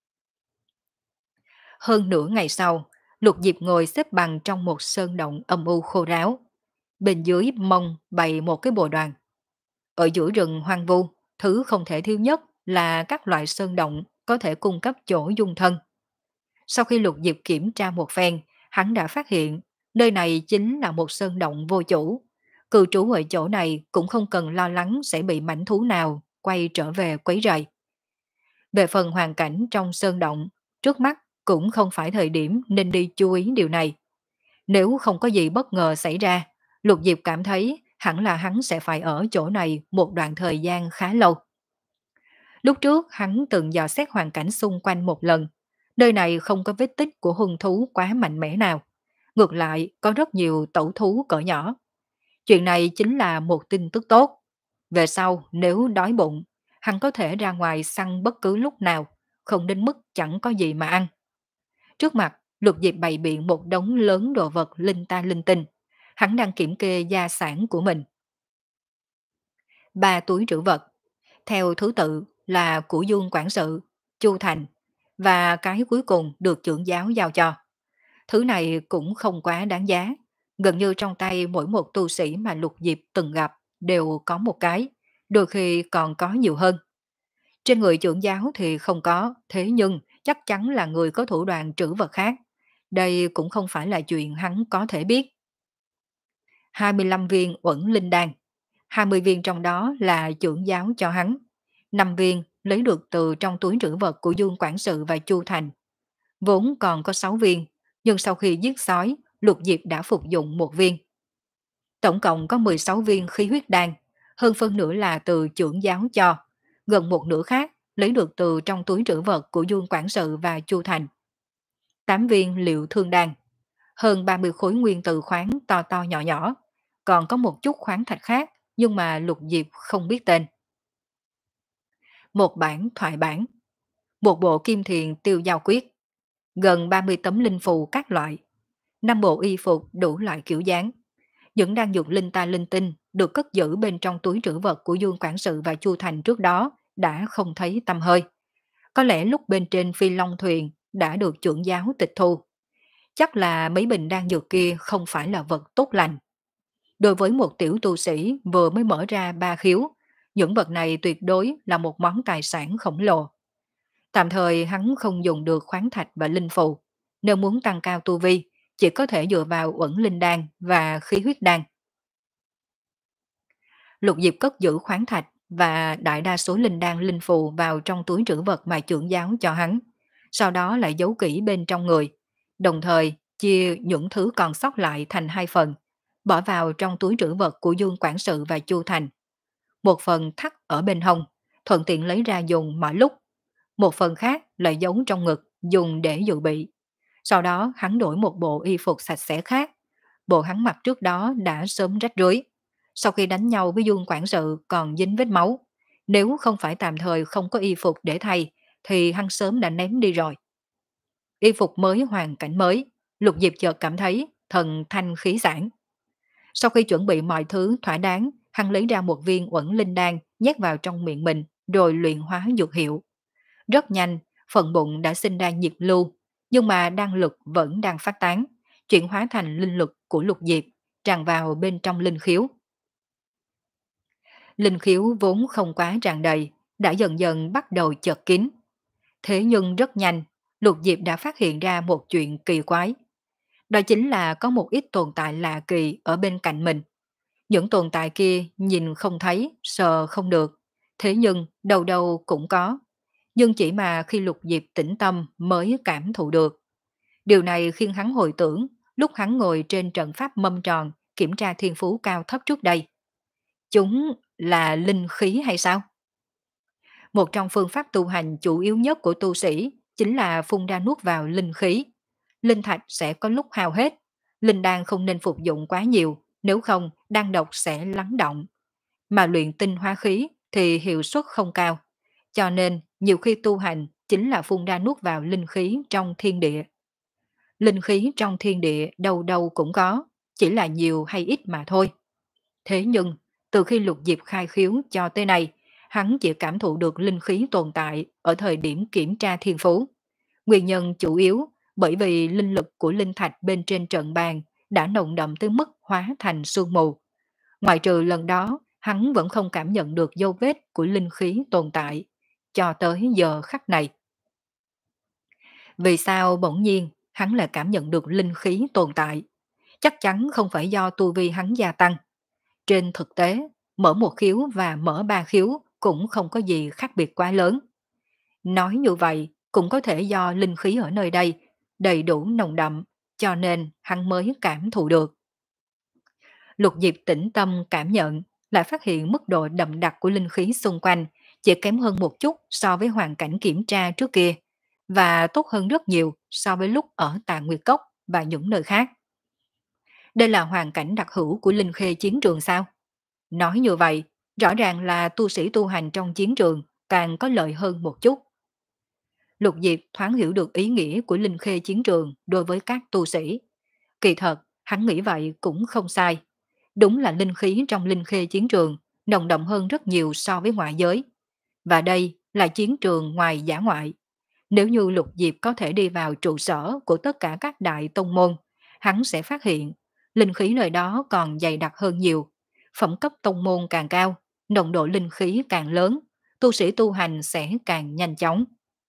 Hơn nửa ngày sau, Lục Diệp ngồi xếp bằng trong một sơn động âm u khô ráo. Bên dưới mông bày một cái bồ đoàn. Ở giữa rừng hoang vu, thứ không thể thiếu nhất là các loại sơn động có thể cung cấp chỗ dung thân. Sau khi Lục Diệp kiểm tra một phen, hắn đã phát hiện nơi này chính là một sơn động vô chủ. Cư trú ở chỗ này cũng không cần lo lắng sẽ bị mảnh thú nào quay trở về quấy rầy. Về phần hoàn cảnh trong sơn động, trước mắt cũng không phải thời điểm nên đi chú ý điều này. Nếu không có gì bất ngờ xảy ra, Lục Diệp cảm thấy hẳn là hắn sẽ phải ở chỗ này một đoạn thời gian khá lâu. Lúc trước hắn từng dò xét hoàn cảnh xung quanh một lần. Nơi này không có vết tích của hung thú quá mạnh mẽ nào. Ngược lại, có rất nhiều tẩu thú cỡ nhỏ. Chuyện này chính là một tin tức tốt. Về sau, nếu đói bụng, hắn có thể ra ngoài săn bất cứ lúc nào, không đến mức chẳng có gì mà ăn. Trước mặt, Lục Diệp bày biện một đống lớn đồ vật linh ta linh tinh. Hắn đang kiểm kê gia sản của mình. Ba túi trữ vật, theo thứ tự là của Dương Quản sự, Chu Thành và cái cuối cùng được trưởng giáo giao cho. Thứ này cũng không quá đáng giá, gần như trong tay mỗi một tu sĩ mà Lục Diệp từng gặp đều có một cái, đôi khi còn có nhiều hơn. Trên người trưởng giáo thì không có, thế nhưng chắc chắn là người có thủ đoạn trữ vật khác. Đây cũng không phải là chuyện hắn có thể biết. hai mươi lăm viên uẩn linh đan, hai mươi viên trong đó là trưởng giáo cho hắn, năm viên lấy được từ trong túi trữ vật của Dương Quản sự và Chu Thành. Vốn còn có sáu viên, nhưng sau khi giết sói, Lục Diệp đã phục dụng một viên. Tổng cộng có mười sáu viên khí huyết đan, hơn phân nửa là từ trưởng giáo cho, gần một nửa khác lấy được từ trong túi trữ vật của Dương Quản sự và Chu Thành. tám viên liệu thương đan, hơn ba mươi khối nguyên tử khoáng to to nhỏ nhỏ, còn có một chút khoáng thạch khác nhưng mà Lục Diệp không biết tên. Một bản thoại bản, một bộ kim thiền tiêu giao quyết, gần ba mươi tấm linh phù các loại, năm bộ y phục đủ loại kiểu dáng. Những đan dược linh ta linh tinh được cất giữ bên trong túi trữ vật của Dương Quản sự và Chu Thành trước đó đã không thấy tăm hơi. Có lẽ lúc bên trên phi long thuyền đã được trưởng giáo tịch thu. Chắc là mấy bình đan dược kia không phải là vật tốt lành. Đối với một tiểu tu sĩ vừa mới mở ra ba khiếu, những vật này tuyệt đối là một món tài sản khổng lồ. Tạm thời hắn không dùng được khoáng thạch và linh phù. Nếu muốn tăng cao tu vi, chỉ có thể dựa vào uẩn linh đan và khí huyết đan. Lục Diệp cất giữ khoáng thạch và đại đa số linh đan linh phù vào trong túi trữ vật mà trưởng giáo cho hắn. Sau đó lại giấu kỹ bên trong người. Đồng thời chia những thứ còn sót lại thành hai phần, bỏ vào trong túi trữ vật của Dương Quản sự và Chu Thành. Một phần thắt ở bên hông, thuận tiện lấy ra dùng mọi lúc. Một phần khác lại giấu trong ngực, dùng để dự bị. Sau đó hắn đổi một bộ y phục sạch sẽ khác. Bộ hắn mặc trước đó đã sớm rách rưới. Sau khi đánh nhau với Dương Quản sự còn dính vết máu. Nếu không phải tạm thời không có y phục để thay, thì hắn sớm đã ném đi rồi. Y phục mới hoàn cảnh mới, Lục Diệp chợt cảm thấy thần thanh khí sản. Sau khi chuẩn bị mọi thứ thỏa đáng, hắn lấy ra một viên uẩn linh đan nhét vào trong miệng mình, rồi luyện hóa dược hiệu. Rất nhanh, phần bụng đã sinh ra nhiệt lưu, nhưng mà đan lực vẫn đang phát tán, chuyển hóa thành linh lực của Lục Diệp, tràn vào bên trong linh khiếu. Linh khiếu vốn không quá tràn đầy, đã dần dần bắt đầu chật kín. Thế nhưng rất nhanh, Lục Diệp đã phát hiện ra một chuyện kỳ quái. Đó chính là có một ít tồn tại lạ kỳ ở bên cạnh mình. Những tồn tại kia nhìn không thấy, sờ không được. Thế nhưng đâu đâu cũng có. Nhưng chỉ mà khi Lục Diệp tĩnh tâm mới cảm thụ được. Điều này khiến hắn hồi tưởng lúc hắn ngồi trên trận pháp mâm tròn kiểm tra thiên phú cao thấp trước đây. Chúng là linh khí hay sao? Một trong phương pháp tu hành chủ yếu nhất của tu sĩ chính là phun ra nuốt vào linh khí. Linh thạch sẽ có lúc hao hết. Linh đan không nên phục dụng quá nhiều, nếu không đan độc sẽ lắng động. Mà luyện tinh hóa khí thì hiệu suất không cao. cho nên nhiều khi tu hành chính là phun ra nuốt vào linh khí trong thiên địa. Linh khí trong thiên địa đâu đâu cũng có, chỉ là nhiều hay ít mà thôi. Thế nhưng, từ khi Lục Diệp khai khiếu cho tới nay, hắn chỉ cảm thụ được linh khí tồn tại ở thời điểm kiểm tra thiên phú. Nguyên nhân chủ yếu bởi vì linh lực của linh thạch bên trên trận bàn đã nồng đậm tới mức hóa thành sương mù. Ngoại trừ lần đó, hắn vẫn không cảm nhận được dấu vết của linh khí tồn tại, cho tới giờ khắc này. Vì sao bỗng nhiên hắn lại cảm nhận được linh khí tồn tại? Chắc chắn không phải do tu vi hắn gia tăng. Trên thực tế, mở một khiếu và mở ba khiếu cũng không có gì khác biệt quá lớn. Nói như vậy, cũng có thể do linh khí ở nơi đây đầy đủ nồng đậm, cho nên hắn mới cảm thụ được. Lục Diệp tĩnh tâm cảm nhận, lại phát hiện mức độ đậm đặc của linh khí xung quanh chỉ kém hơn một chút so với hoàn cảnh kiểm tra trước kia, và tốt hơn rất nhiều so với lúc ở Tà Nguyệt Cốc và những nơi khác. Đây là hoàn cảnh đặc hữu của linh khê chiến trường sao? Nói như vậy, rõ ràng là tu sĩ tu hành trong chiến trường càng có lợi hơn một chút. Lục Diệp thoáng hiểu được ý nghĩa của linh khê chiến trường đối với các tu sĩ. Kỳ thật, hắn nghĩ vậy cũng không sai. Đúng là linh khí trong linh khê chiến trường nồng đậm hơn rất nhiều so với ngoại giới. Và đây là chiến trường ngoài giả ngoại. Nếu như Lục Diệp có thể đi vào trụ sở của tất cả các đại tông môn, hắn sẽ phát hiện linh khí nơi đó còn dày đặc hơn nhiều. Phẩm cấp tông môn càng cao, nồng độ linh khí càng lớn, tu sĩ tu hành sẽ càng nhanh chóng.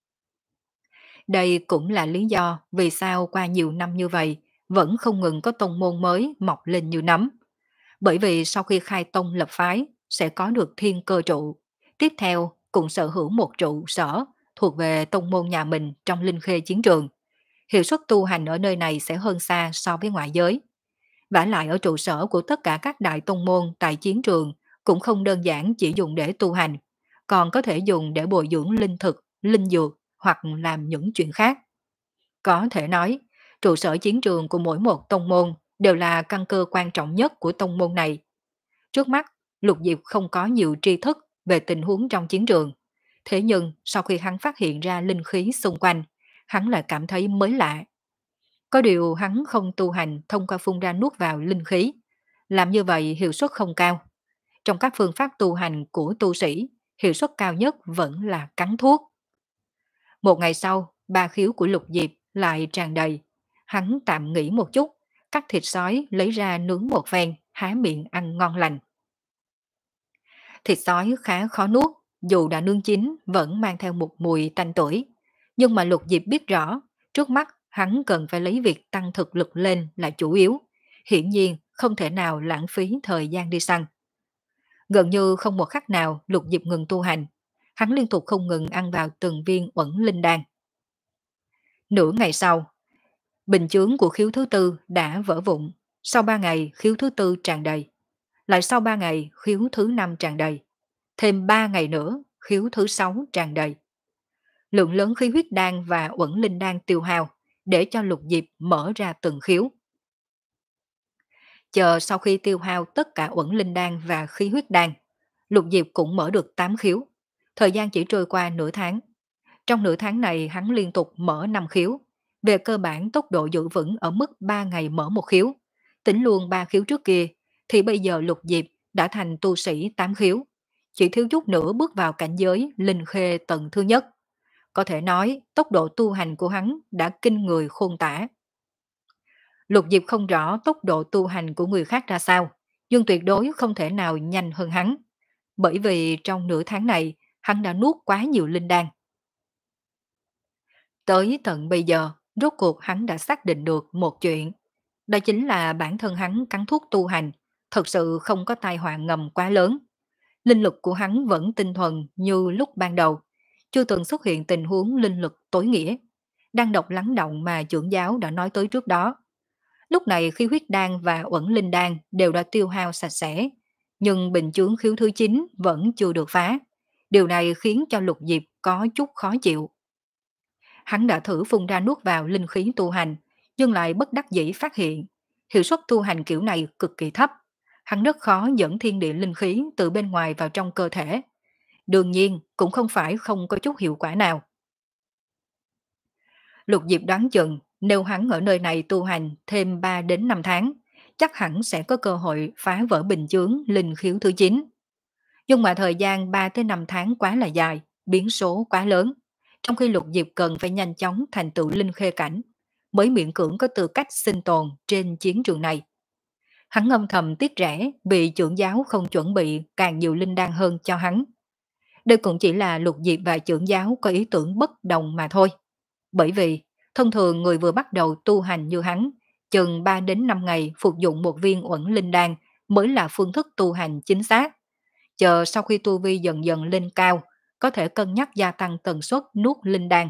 Đây cũng là lý do vì sao qua nhiều năm như vậy vẫn không ngừng có tông môn mới mọc lên như nấm. Bởi vì sau khi khai tông lập phái sẽ có được thiên cơ trụ, tiếp theo cũng sở hữu một trụ sở thuộc về tông môn nhà mình trong linh khê chiến trường. Hiệu suất tu hành ở nơi này sẽ hơn xa so với ngoại giới. Vả lại ở trụ sở của tất cả các đại tông môn tại chiến trường cũng không đơn giản chỉ dùng để tu hành, còn có thể dùng để bồi dưỡng linh thực, linh dược hoặc làm những chuyện khác. Có thể nói, trụ sở chiến trường của mỗi một tông môn đều là căn cơ quan trọng nhất của tông môn này. Trước mắt, Lục Diệp không có nhiều tri thức về tình huống trong chiến trường. Thế nhưng, sau khi hắn phát hiện ra linh khí xung quanh, hắn lại cảm thấy mới lạ. Có điều hắn không tu hành thông qua phun ra nuốt vào linh khí. Làm như vậy hiệu suất không cao. Trong các phương pháp tu hành của tu sĩ, hiệu suất cao nhất vẫn là cắn thuốc. Một ngày sau, ba khiếu của Lục Diệp lại tràn đầy. Hắn tạm nghỉ một chút, cắt thịt sói lấy ra nướng một phen, há miệng ăn ngon lành. Thịt sói khá khó nuốt, dù đã nướng chín vẫn mang theo một mùi tanh tưởi. Nhưng mà Lục Diệp biết rõ, trước mắt hắn cần phải lấy việc tăng thực lực lên là chủ yếu. Hiển nhiên không thể nào lãng phí thời gian đi săn. Gần như không một khắc nào Lục Diệp ngừng tu hành. Hắn liên tục không ngừng ăn vào từng viên uẩn linh đan. Nửa ngày sau, bình chướng của khiếu thứ tư đã vỡ vụn. Sau ba ngày khiếu thứ tư tràn đầy. Lại sau ba ngày khiếu thứ năm tràn đầy. Thêm ba ngày nữa khiếu thứ sáu tràn đầy. Lượng lớn khí huyết đan và uẩn linh đan tiêu hao để cho Lục Diệp mở ra từng khiếu. Chờ sau khi tiêu hao tất cả uẩn linh đan và khí huyết đan, Lục Diệp cũng mở được tám khiếu. Thời gian chỉ trôi qua nửa tháng. Trong nửa tháng này hắn liên tục mở năm khiếu. Về cơ bản tốc độ giữ vững ở mức ba ngày mở một khiếu. Tính luôn ba khiếu trước kia, thì bây giờ Lục Diệp đã thành tu sĩ tám khiếu. Chỉ thiếu chút nữa bước vào cảnh giới linh khê tầng thứ nhất. Có thể nói tốc độ tu hành của hắn đã kinh người khôn tả. Lục Diệp không rõ tốc độ tu hành của người khác ra sao, nhưng tuyệt đối không thể nào nhanh hơn hắn. Bởi vì trong nửa tháng này, hắn đã nuốt quá nhiều linh đan. Tới tận bây giờ, rốt cuộc hắn đã xác định được một chuyện. Đó chính là bản thân hắn cắn thuốc tu hành, thật sự không có tai họa ngầm quá lớn. Linh lực của hắn vẫn tinh thuần như lúc ban đầu, chưa từng xuất hiện tình huống linh lực tối nghĩa. Đang độc lắng động mà trưởng giáo đã nói tới trước đó. Lúc này khí huyết đan và uẩn linh đan đều đã tiêu hao sạch sẽ, nhưng bình chướng khiếu thứ chín vẫn chưa được phá. Điều này khiến cho Lục Diệp có chút khó chịu. Hắn đã thử phun ra nuốt vào linh khí tu hành, nhưng lại bất đắc dĩ phát hiện. Hiệu suất tu hành kiểu này cực kỳ thấp. Hắn rất khó dẫn thiên địa linh khí từ bên ngoài vào trong cơ thể. đương nhiên cũng không phải không có chút hiệu quả nào. Lục Diệp đoán chừng nếu hắn ở nơi này tu hành thêm ba đến năm tháng, chắc hẳn sẽ có cơ hội phá vỡ bình chướng linh khiếu thứ chín. Nhưng mà thời gian ba tới năm tháng quá là dài, biến số quá lớn, trong khi Lục Diệp cần phải nhanh chóng thành tựu linh khê cảnh, mới miễn cưỡng có tư cách sinh tồn trên chiến trường này. Hắn âm thầm tiếc rẻ bị trưởng giáo không chuẩn bị càng nhiều linh đan hơn cho hắn. Đây cũng chỉ là Lục Diệp và trưởng giáo có ý tưởng bất đồng mà thôi. Bởi vì, thông thường người vừa bắt đầu tu hành như hắn, chừng ba đến năm ngày phục dụng một viên uẩn linh đan mới là phương thức tu hành chính xác. Chờ sau khi tu vi dần dần lên cao, có thể cân nhắc gia tăng tần suất nuốt linh đan.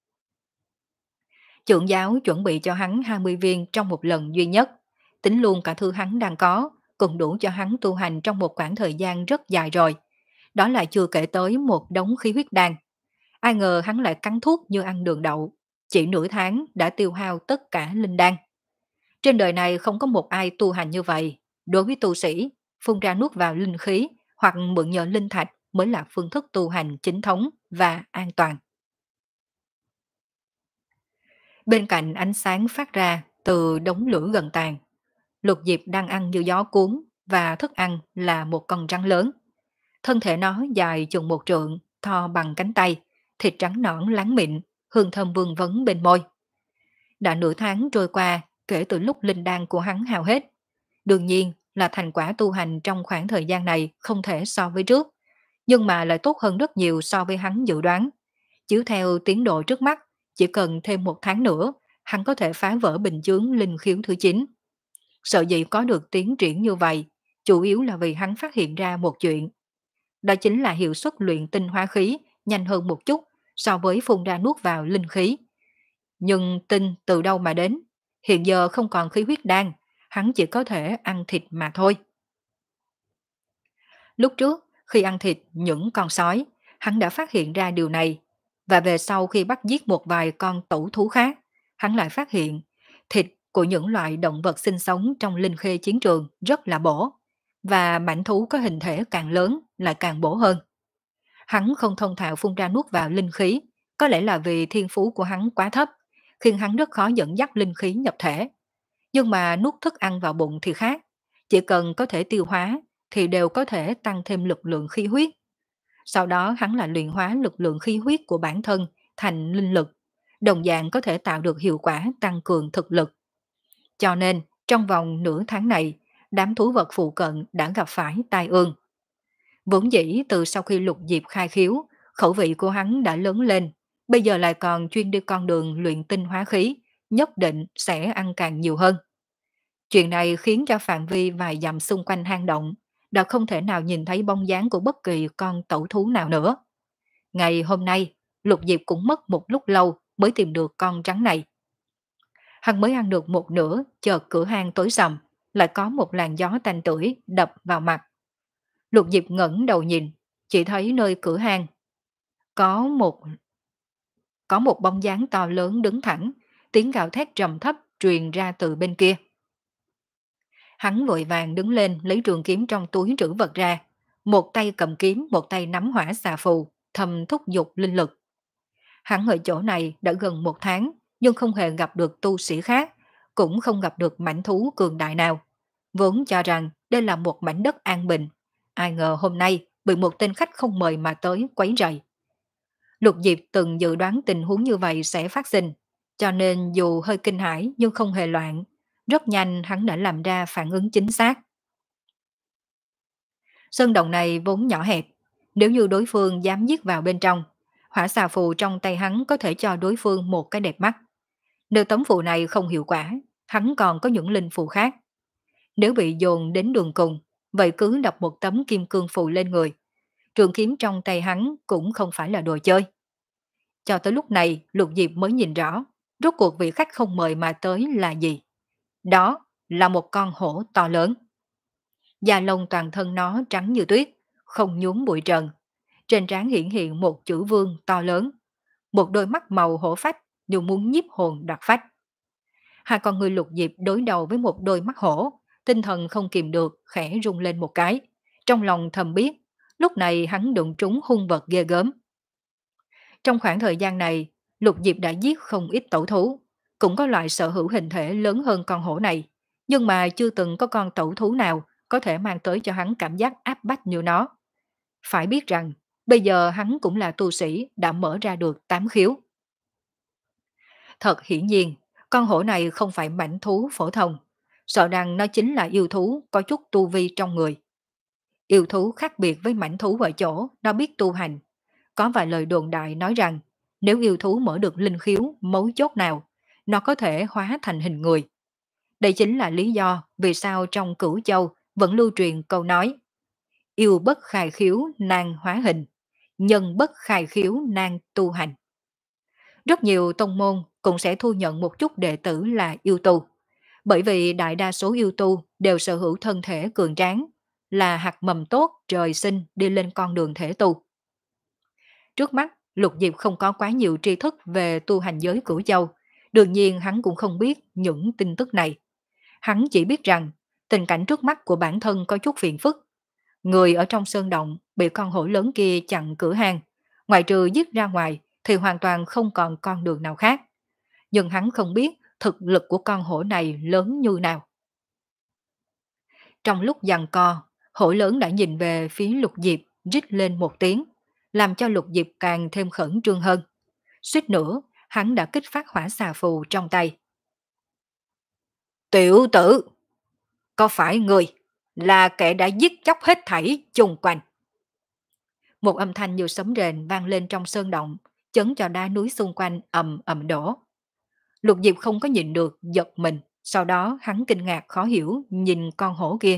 Trưởng giáo chuẩn bị cho hắn hai mươi viên trong một lần duy nhất, tính luôn cả thư hắn đang có, cũng đủ cho hắn tu hành trong một khoảng thời gian rất dài rồi. Đó là chưa kể tới một đống khí huyết đan. Ai ngờ hắn lại cắn thuốc như ăn đường đậu, chỉ nửa tháng đã tiêu hao tất cả linh đan. Trên đời này không có một ai tu hành như vậy. Đối với tu sĩ, phun ra nuốt vào linh khí hoặc mượn nhờ linh thạch mới là phương thức tu hành chính thống và an toàn. Bên cạnh ánh sáng phát ra từ đống lửa gần tàn, Lục Diệp đang ăn như gió cuốn và thức ăn là một con rắn lớn. Thân thể nó dài chừng một trượng, to bằng cánh tay, thịt trắng nõn láng mịn, hương thơm vương vấn bên môi. Đã nửa tháng trôi qua kể từ lúc linh đan của hắn hao hết. Đương nhiên là thành quả tu hành trong khoảng thời gian này không thể so với trước, nhưng mà lại tốt hơn rất nhiều so với hắn dự đoán. Chiếu theo tiến độ trước mắt, chỉ cần thêm một tháng nữa, hắn có thể phá vỡ bình chướng linh khiếu thứ chín. Sợ gì có được tiến triển như vậy, chủ yếu là vì hắn phát hiện ra một chuyện. Đó chính là hiệu suất luyện tinh hóa khí nhanh hơn một chút so với phun ra nuốt vào linh khí. Nhưng tinh từ đâu mà đến? Hiện giờ không còn khí huyết đan, hắn chỉ có thể ăn thịt mà thôi. Lúc trước, khi ăn thịt những con sói, hắn đã phát hiện ra điều này. Và về sau khi bắt giết một vài con tẩu thú khác, hắn lại phát hiện thịt của những loại động vật sinh sống trong linh khê chiến trường rất là bổ. Và mảnh thú có hình thể càng lớn lại càng bổ hơn. Hắn không thông thạo phun ra nuốt vào linh khí, có lẽ là vì thiên phú của hắn quá thấp, khiến hắn rất khó dẫn dắt linh khí nhập thể. Nhưng mà nuốt thức ăn vào bụng thì khác, chỉ cần có thể tiêu hóa thì đều có thể tăng thêm lực lượng khí huyết. Sau đó hắn lại luyện hóa lực lượng khí huyết của bản thân thành linh lực, đồng dạng có thể tạo được hiệu quả tăng cường thực lực. Cho nên, trong vòng nửa tháng này, đám thú vật phụ cận đã gặp phải tai ương. Vốn dĩ từ sau khi Lục Diệp khai khiếu, khẩu vị của hắn đã lớn lên, bây giờ lại còn chuyên đi con đường luyện tinh hóa khí, nhất định sẽ ăn càng nhiều hơn. Chuyện này khiến cho phạm vi vài dặm xung quanh hang động đã không thể nào nhìn thấy bóng dáng của bất kỳ con tẩu thú nào nữa. Ngày hôm nay, Lục Diệp cũng mất một lúc lâu mới tìm được con rắn này. Hắn mới ăn được một nửa, chợt cửa hang tối sầm, lại có một làn gió tanh tưởi đập vào mặt. Lục Diệp ngẩng đầu nhìn, chỉ thấy nơi cửa hang có một có một bóng dáng to lớn đứng thẳng, tiếng gào thét trầm thấp truyền ra từ bên kia. Hắn vội vàng đứng lên lấy trường kiếm trong túi trữ vật ra, một tay cầm kiếm, một tay nắm hỏa xà phù, thầm thúc giục linh lực. Hắn ở chỗ này đã gần một tháng, nhưng không hề gặp được tu sĩ khác, cũng không gặp được mảnh thú cường đại nào. Vốn cho rằng đây là một mảnh đất an bình, ai ngờ hôm nay bị một tên khách không mời mà tới quấy rầy. Lục Diệp từng dự đoán tình huống như vậy sẽ phát sinh, cho nên dù hơi kinh hãi nhưng không hề loạn, rất nhanh hắn đã làm ra phản ứng chính xác. Sơn động này vốn nhỏ hẹp, nếu như đối phương dám giết vào bên trong, hỏa xà phù trong tay hắn có thể cho đối phương một cái đẹp mắt. Nếu tấm phù này không hiệu quả, hắn còn có những linh phù khác. Nếu bị dồn đến đường cùng, vậy cứ đập một tấm kim cương phù lên người. Trường kiếm trong tay hắn cũng không phải là đồ chơi. Cho tới lúc này, Lục Diệp mới nhìn rõ, rốt cuộc vị khách không mời mà tới là gì. Đó là một con hổ to lớn. Da lông toàn thân nó trắng như tuyết, không nhúm bụi trần. Trên trán hiển hiện một chữ vương to lớn. Một đôi mắt màu hổ phách như muốn nhiếp hồn đoạt phách. Hai con người Lục Diệp đối đầu với một đôi mắt hổ, tinh thần không kìm được khẽ rung lên một cái. Trong lòng thầm biết, Lúc này hắn đụng trúng hung vật ghê gớm. Trong khoảng thời gian này, Lục Diệp đã giết không ít tẩu thú, cũng có loại sở hữu hình thể lớn hơn con hổ này, nhưng mà chưa từng có con tẩu thú nào có thể mang tới cho hắn cảm giác áp bách như nó. Phải biết rằng, bây giờ hắn cũng là tu sĩ đã mở ra được tám khiếu. Thật hiển nhiên, con hổ này không phải mãnh thú phổ thông, sợ rằng nó chính là yêu thú có chút tu vi trong người. Yêu thú khác biệt với mãnh thú ở chỗ nó biết tu hành. Có vài lời đồn đại nói rằng nếu yêu thú mở được linh khiếu mấu chốt nào, nó có thể hóa thành hình người. Đây chính là lý do vì sao trong Cửu Châu vẫn lưu truyền câu nói yêu bất khai khiếu nan hóa hình, nhân bất khai khiếu nan tu hành. Rất nhiều tông môn cũng sẽ thu nhận một chút đệ tử là yêu tu, bởi vì đại đa số yêu tu đều sở hữu thân thể cường tráng, là hạt mầm tốt trời sinh đi lên con đường thể tu. Trước mắt, Lục Diệp không có quá nhiều tri thức về tu hành giới Cửu Châu, đương nhiên hắn cũng không biết những tin tức này. Hắn chỉ biết rằng tình cảnh trước mắt của bản thân có chút phiền phức. Người ở trong sơn động bị con hổ lớn kia chặn cửa hang, ngoại trừ giết ra ngoài thì hoàn toàn không còn con đường nào khác. Nhưng hắn không biết thực lực của con hổ này lớn như nào. Trong lúc giằng co, hổ lớn đã nhìn về phía Lục Diệp, rít lên một tiếng, làm cho Lục Diệp càng thêm khẩn trương hơn. Suýt nữa, hắn đã kích phát hỏa xà phù trong tay. Tiểu tử, có phải người là kẻ đã giết chóc hết thảy chung quanh? Một âm thanh như sấm rền vang lên trong sơn động, chấn cho đá núi xung quanh ầm ầm đổ. Lục Diệp không có nhìn được, giật mình, sau đó hắn kinh ngạc khó hiểu nhìn con hổ kia.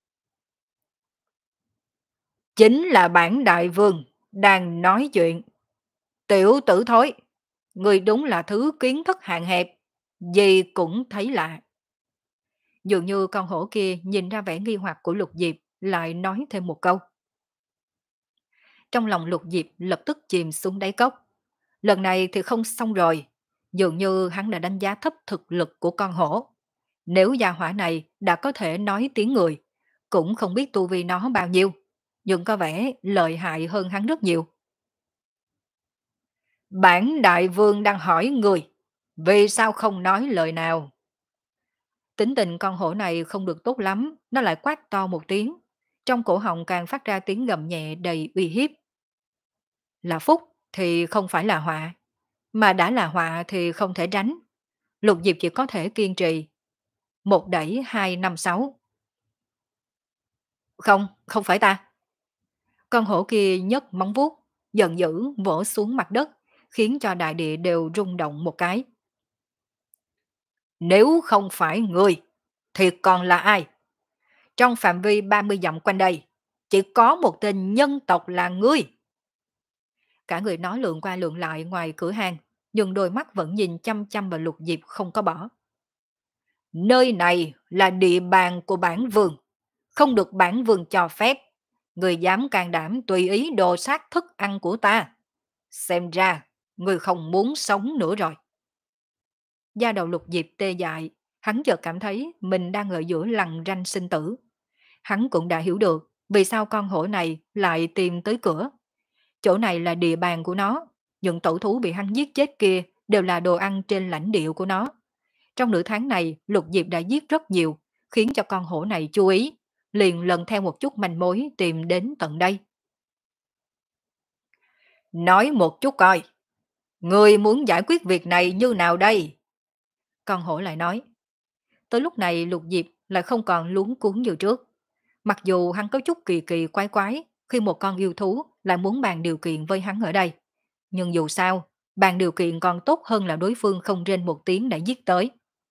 Chính là bản đại vương đang nói chuyện. Tiểu tử thối, người đúng là thứ kiến thức hạn hẹp, gì cũng thấy lạ. Dường như con hổ kia nhìn ra vẻ nghi hoặc của Lục Diệp, lại nói thêm một câu. Trong lòng Lục Diệp lập tức chìm xuống đáy cốc. Lần này thì không xong rồi, dường như hắn đã đánh giá thấp thực lực của con hổ. Nếu gia hỏa này đã có thể nói tiếng người, cũng không biết tu vi nó bao nhiêu, nhưng có vẻ lợi hại hơn hắn rất nhiều. Bản đại vương đang hỏi người, vì sao không nói lời nào? Tính tình con hổ này không được tốt lắm, nó lại quát to một tiếng. Trong cổ họng càng phát ra tiếng gầm nhẹ đầy uy hiếp. Là phúc thì không phải là họa, mà đã là họa thì không thể tránh. Lục Diệp chỉ có thể kiên trì. Một đẩy hai năm sáu. Không, không phải ta. Con hổ kia nhấc móng vuốt, giận dữ vỗ xuống mặt đất, khiến cho đại địa đều rung động một cái. Nếu không phải người, thì còn là ai? Trong phạm vi ba mươi dặm quanh đây, chỉ có một tên nhân tộc là ngươi. Cả người nó lượn qua lượn lại ngoài cửa hàng, nhưng đôi mắt vẫn nhìn chăm chăm vào Lục Diệp không có bỏ. Nơi này là địa bàn của bản vương, không được bản vương cho phép. Người dám can đảm tùy ý đồ sát thức ăn của ta. Xem ra, người không muốn sống nữa rồi. Da đầu Lục Diệp tê dại, hắn chợt cảm thấy mình đang ở giữa lằn ranh sinh tử. Hắn cũng đã hiểu được vì sao con hổ này lại tìm tới cửa. Chỗ này là địa bàn của nó, những tẩu thú bị hắn giết chết kia đều là đồ ăn trên lãnh địa của nó. Trong nửa tháng này, Lục Diệp đã giết rất nhiều, khiến cho con hổ này chú ý, liền lần theo một chút manh mối tìm đến tận đây. Nói một chút coi, người muốn giải quyết việc này như nào đây? Con hổ lại nói. Tới lúc này Lục Diệp lại không còn luống cuống như trước. Mặc dù hắn có chút kỳ kỳ quái quái khi một con yêu thú lại muốn bàn điều kiện với hắn ở đây. Nhưng dù sao, bàn điều kiện còn tốt hơn là đối phương không rên một tiếng đã giết tới.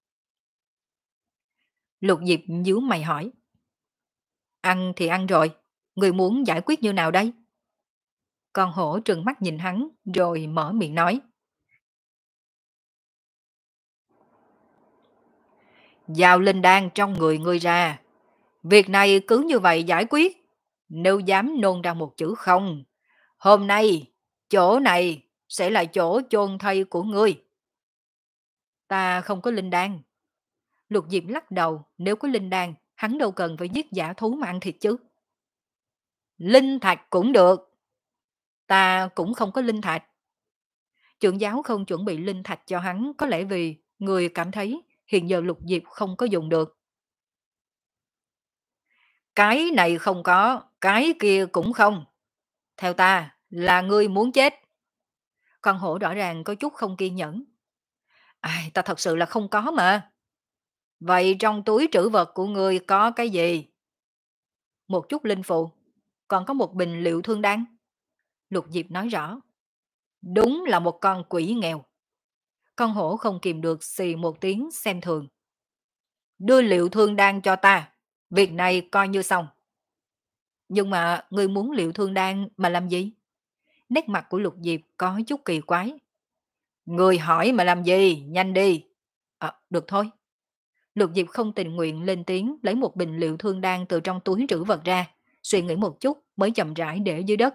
Lục Diệp nhíu mày hỏi. Ăn thì ăn rồi, người muốn giải quyết như nào đây? Con hổ trừng mắt nhìn hắn rồi mở miệng nói. Giao linh đan trong người ngươi ra. Việc này cứ như vậy giải quyết. Nếu dám nôn ra một chữ không, hôm nay chỗ này sẽ là chỗ chôn thây của ngươi. Ta không có linh đan. Lục Diệp lắc đầu, nếu có linh đan, hắn đâu cần phải giết giả thú mà ăn thịt chứ. Linh thạch cũng được. Ta cũng không có linh thạch. Trưởng giáo không chuẩn bị linh thạch cho hắn có lẽ vì người cảm thấy hiện giờ Lục Diệp không có dùng được. Cái này không có, cái kia cũng không. Theo ta là ngươi muốn chết. Con hổ rõ ràng có chút không kiên nhẫn. Ai, ta thật sự là không có mà. Vậy trong túi trữ vật của ngươi có cái gì? Một chút linh phù, còn có một bình liệu thương đan. Lục Diệp nói rõ. Đúng là một con quỷ nghèo. Con hổ không kìm được xì một tiếng xem thường. Đưa liệu thương đan cho ta. Việc này coi như xong. Nhưng mà ngươi muốn liệu thương đan mà làm gì? Nét mặt của Lục Diệp có chút kỳ quái. Ngươi hỏi mà làm gì? Nhanh đi. À, được thôi. Lục Diệp không tình nguyện lên tiếng lấy một bình liệu thương đan từ trong túi trữ vật ra. Suy nghĩ một chút mới chậm rãi để dưới đất.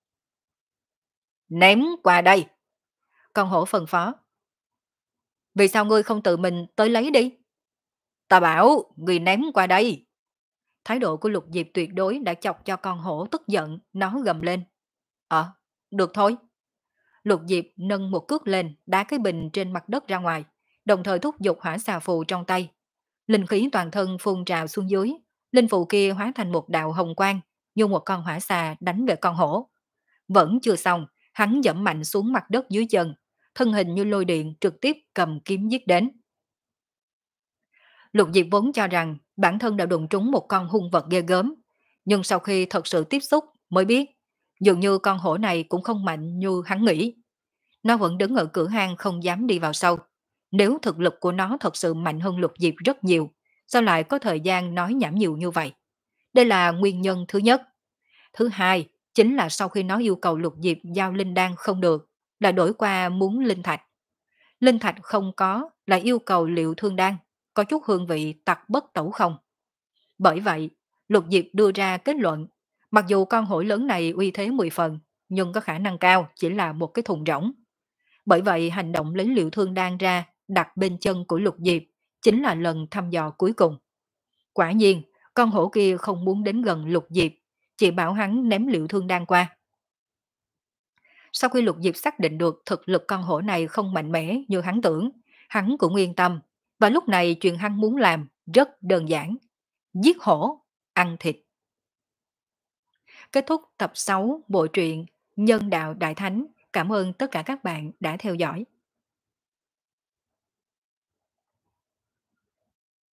Ném qua đây. Con hổ phân phó. Vì sao ngươi không tự mình tới lấy đi? Ta bảo, ngươi ném qua đây. Thái độ của Lục Diệp tuyệt đối đã chọc cho con hổ tức giận, nó gầm lên. Ờ, được thôi. Lục Diệp nâng một cước lên, đá cái bình trên mặt đất ra ngoài, đồng thời thúc giục hỏa xà phù trong tay. Linh khí toàn thân phun trào xuống dưới, linh phù kia hóa thành một đạo hồng quang, như một con hỏa xà đánh về con hổ. Vẫn chưa xong, hắn dẫm mạnh xuống mặt đất dưới chân, thân hình như lôi điện trực tiếp cầm kiếm giết đến. Lục Diệp vốn cho rằng bản thân đã đụng trúng một con hung vật ghê gớm, nhưng sau khi thật sự tiếp xúc mới biết, dường như con hổ này cũng không mạnh như hắn nghĩ. Nó vẫn đứng ở cửa hang không dám đi vào sâu. Nếu thực lực của nó thật sự mạnh hơn Lục Diệp rất nhiều, sao lại có thời gian nói nhảm nhiều như vậy? Đây là nguyên nhân thứ nhất. Thứ hai, chính là sau khi nó yêu cầu Lục Diệp giao linh đan không được, là đổi qua muốn linh thạch. Linh thạch không có, là yêu cầu liệu thương đan, có chút hương vị tặc bất tẩu không. Bởi vậy, Lục Diệp đưa ra kết luận, mặc dù con hổ lớn này uy thế mười phần, nhưng có khả năng cao chỉ là một cái thùng rỗng. Bởi vậy hành động lấy liệu thương đan ra, đặt bên chân của Lục Diệp, chính là lần thăm dò cuối cùng. Quả nhiên, con hổ kia không muốn đến gần Lục Diệp, chỉ bảo hắn ném liệu thương đan qua. Sau khi Lục Diệp xác định được thực lực con hổ này không mạnh mẽ như hắn tưởng, hắn cũng yên tâm, và lúc này chuyện hắn muốn làm rất đơn giản. Giết hổ, ăn thịt. Kết thúc tập sáu bộ truyện Nhân đạo Đại Thánh. Cảm ơn tất cả các bạn đã theo dõi.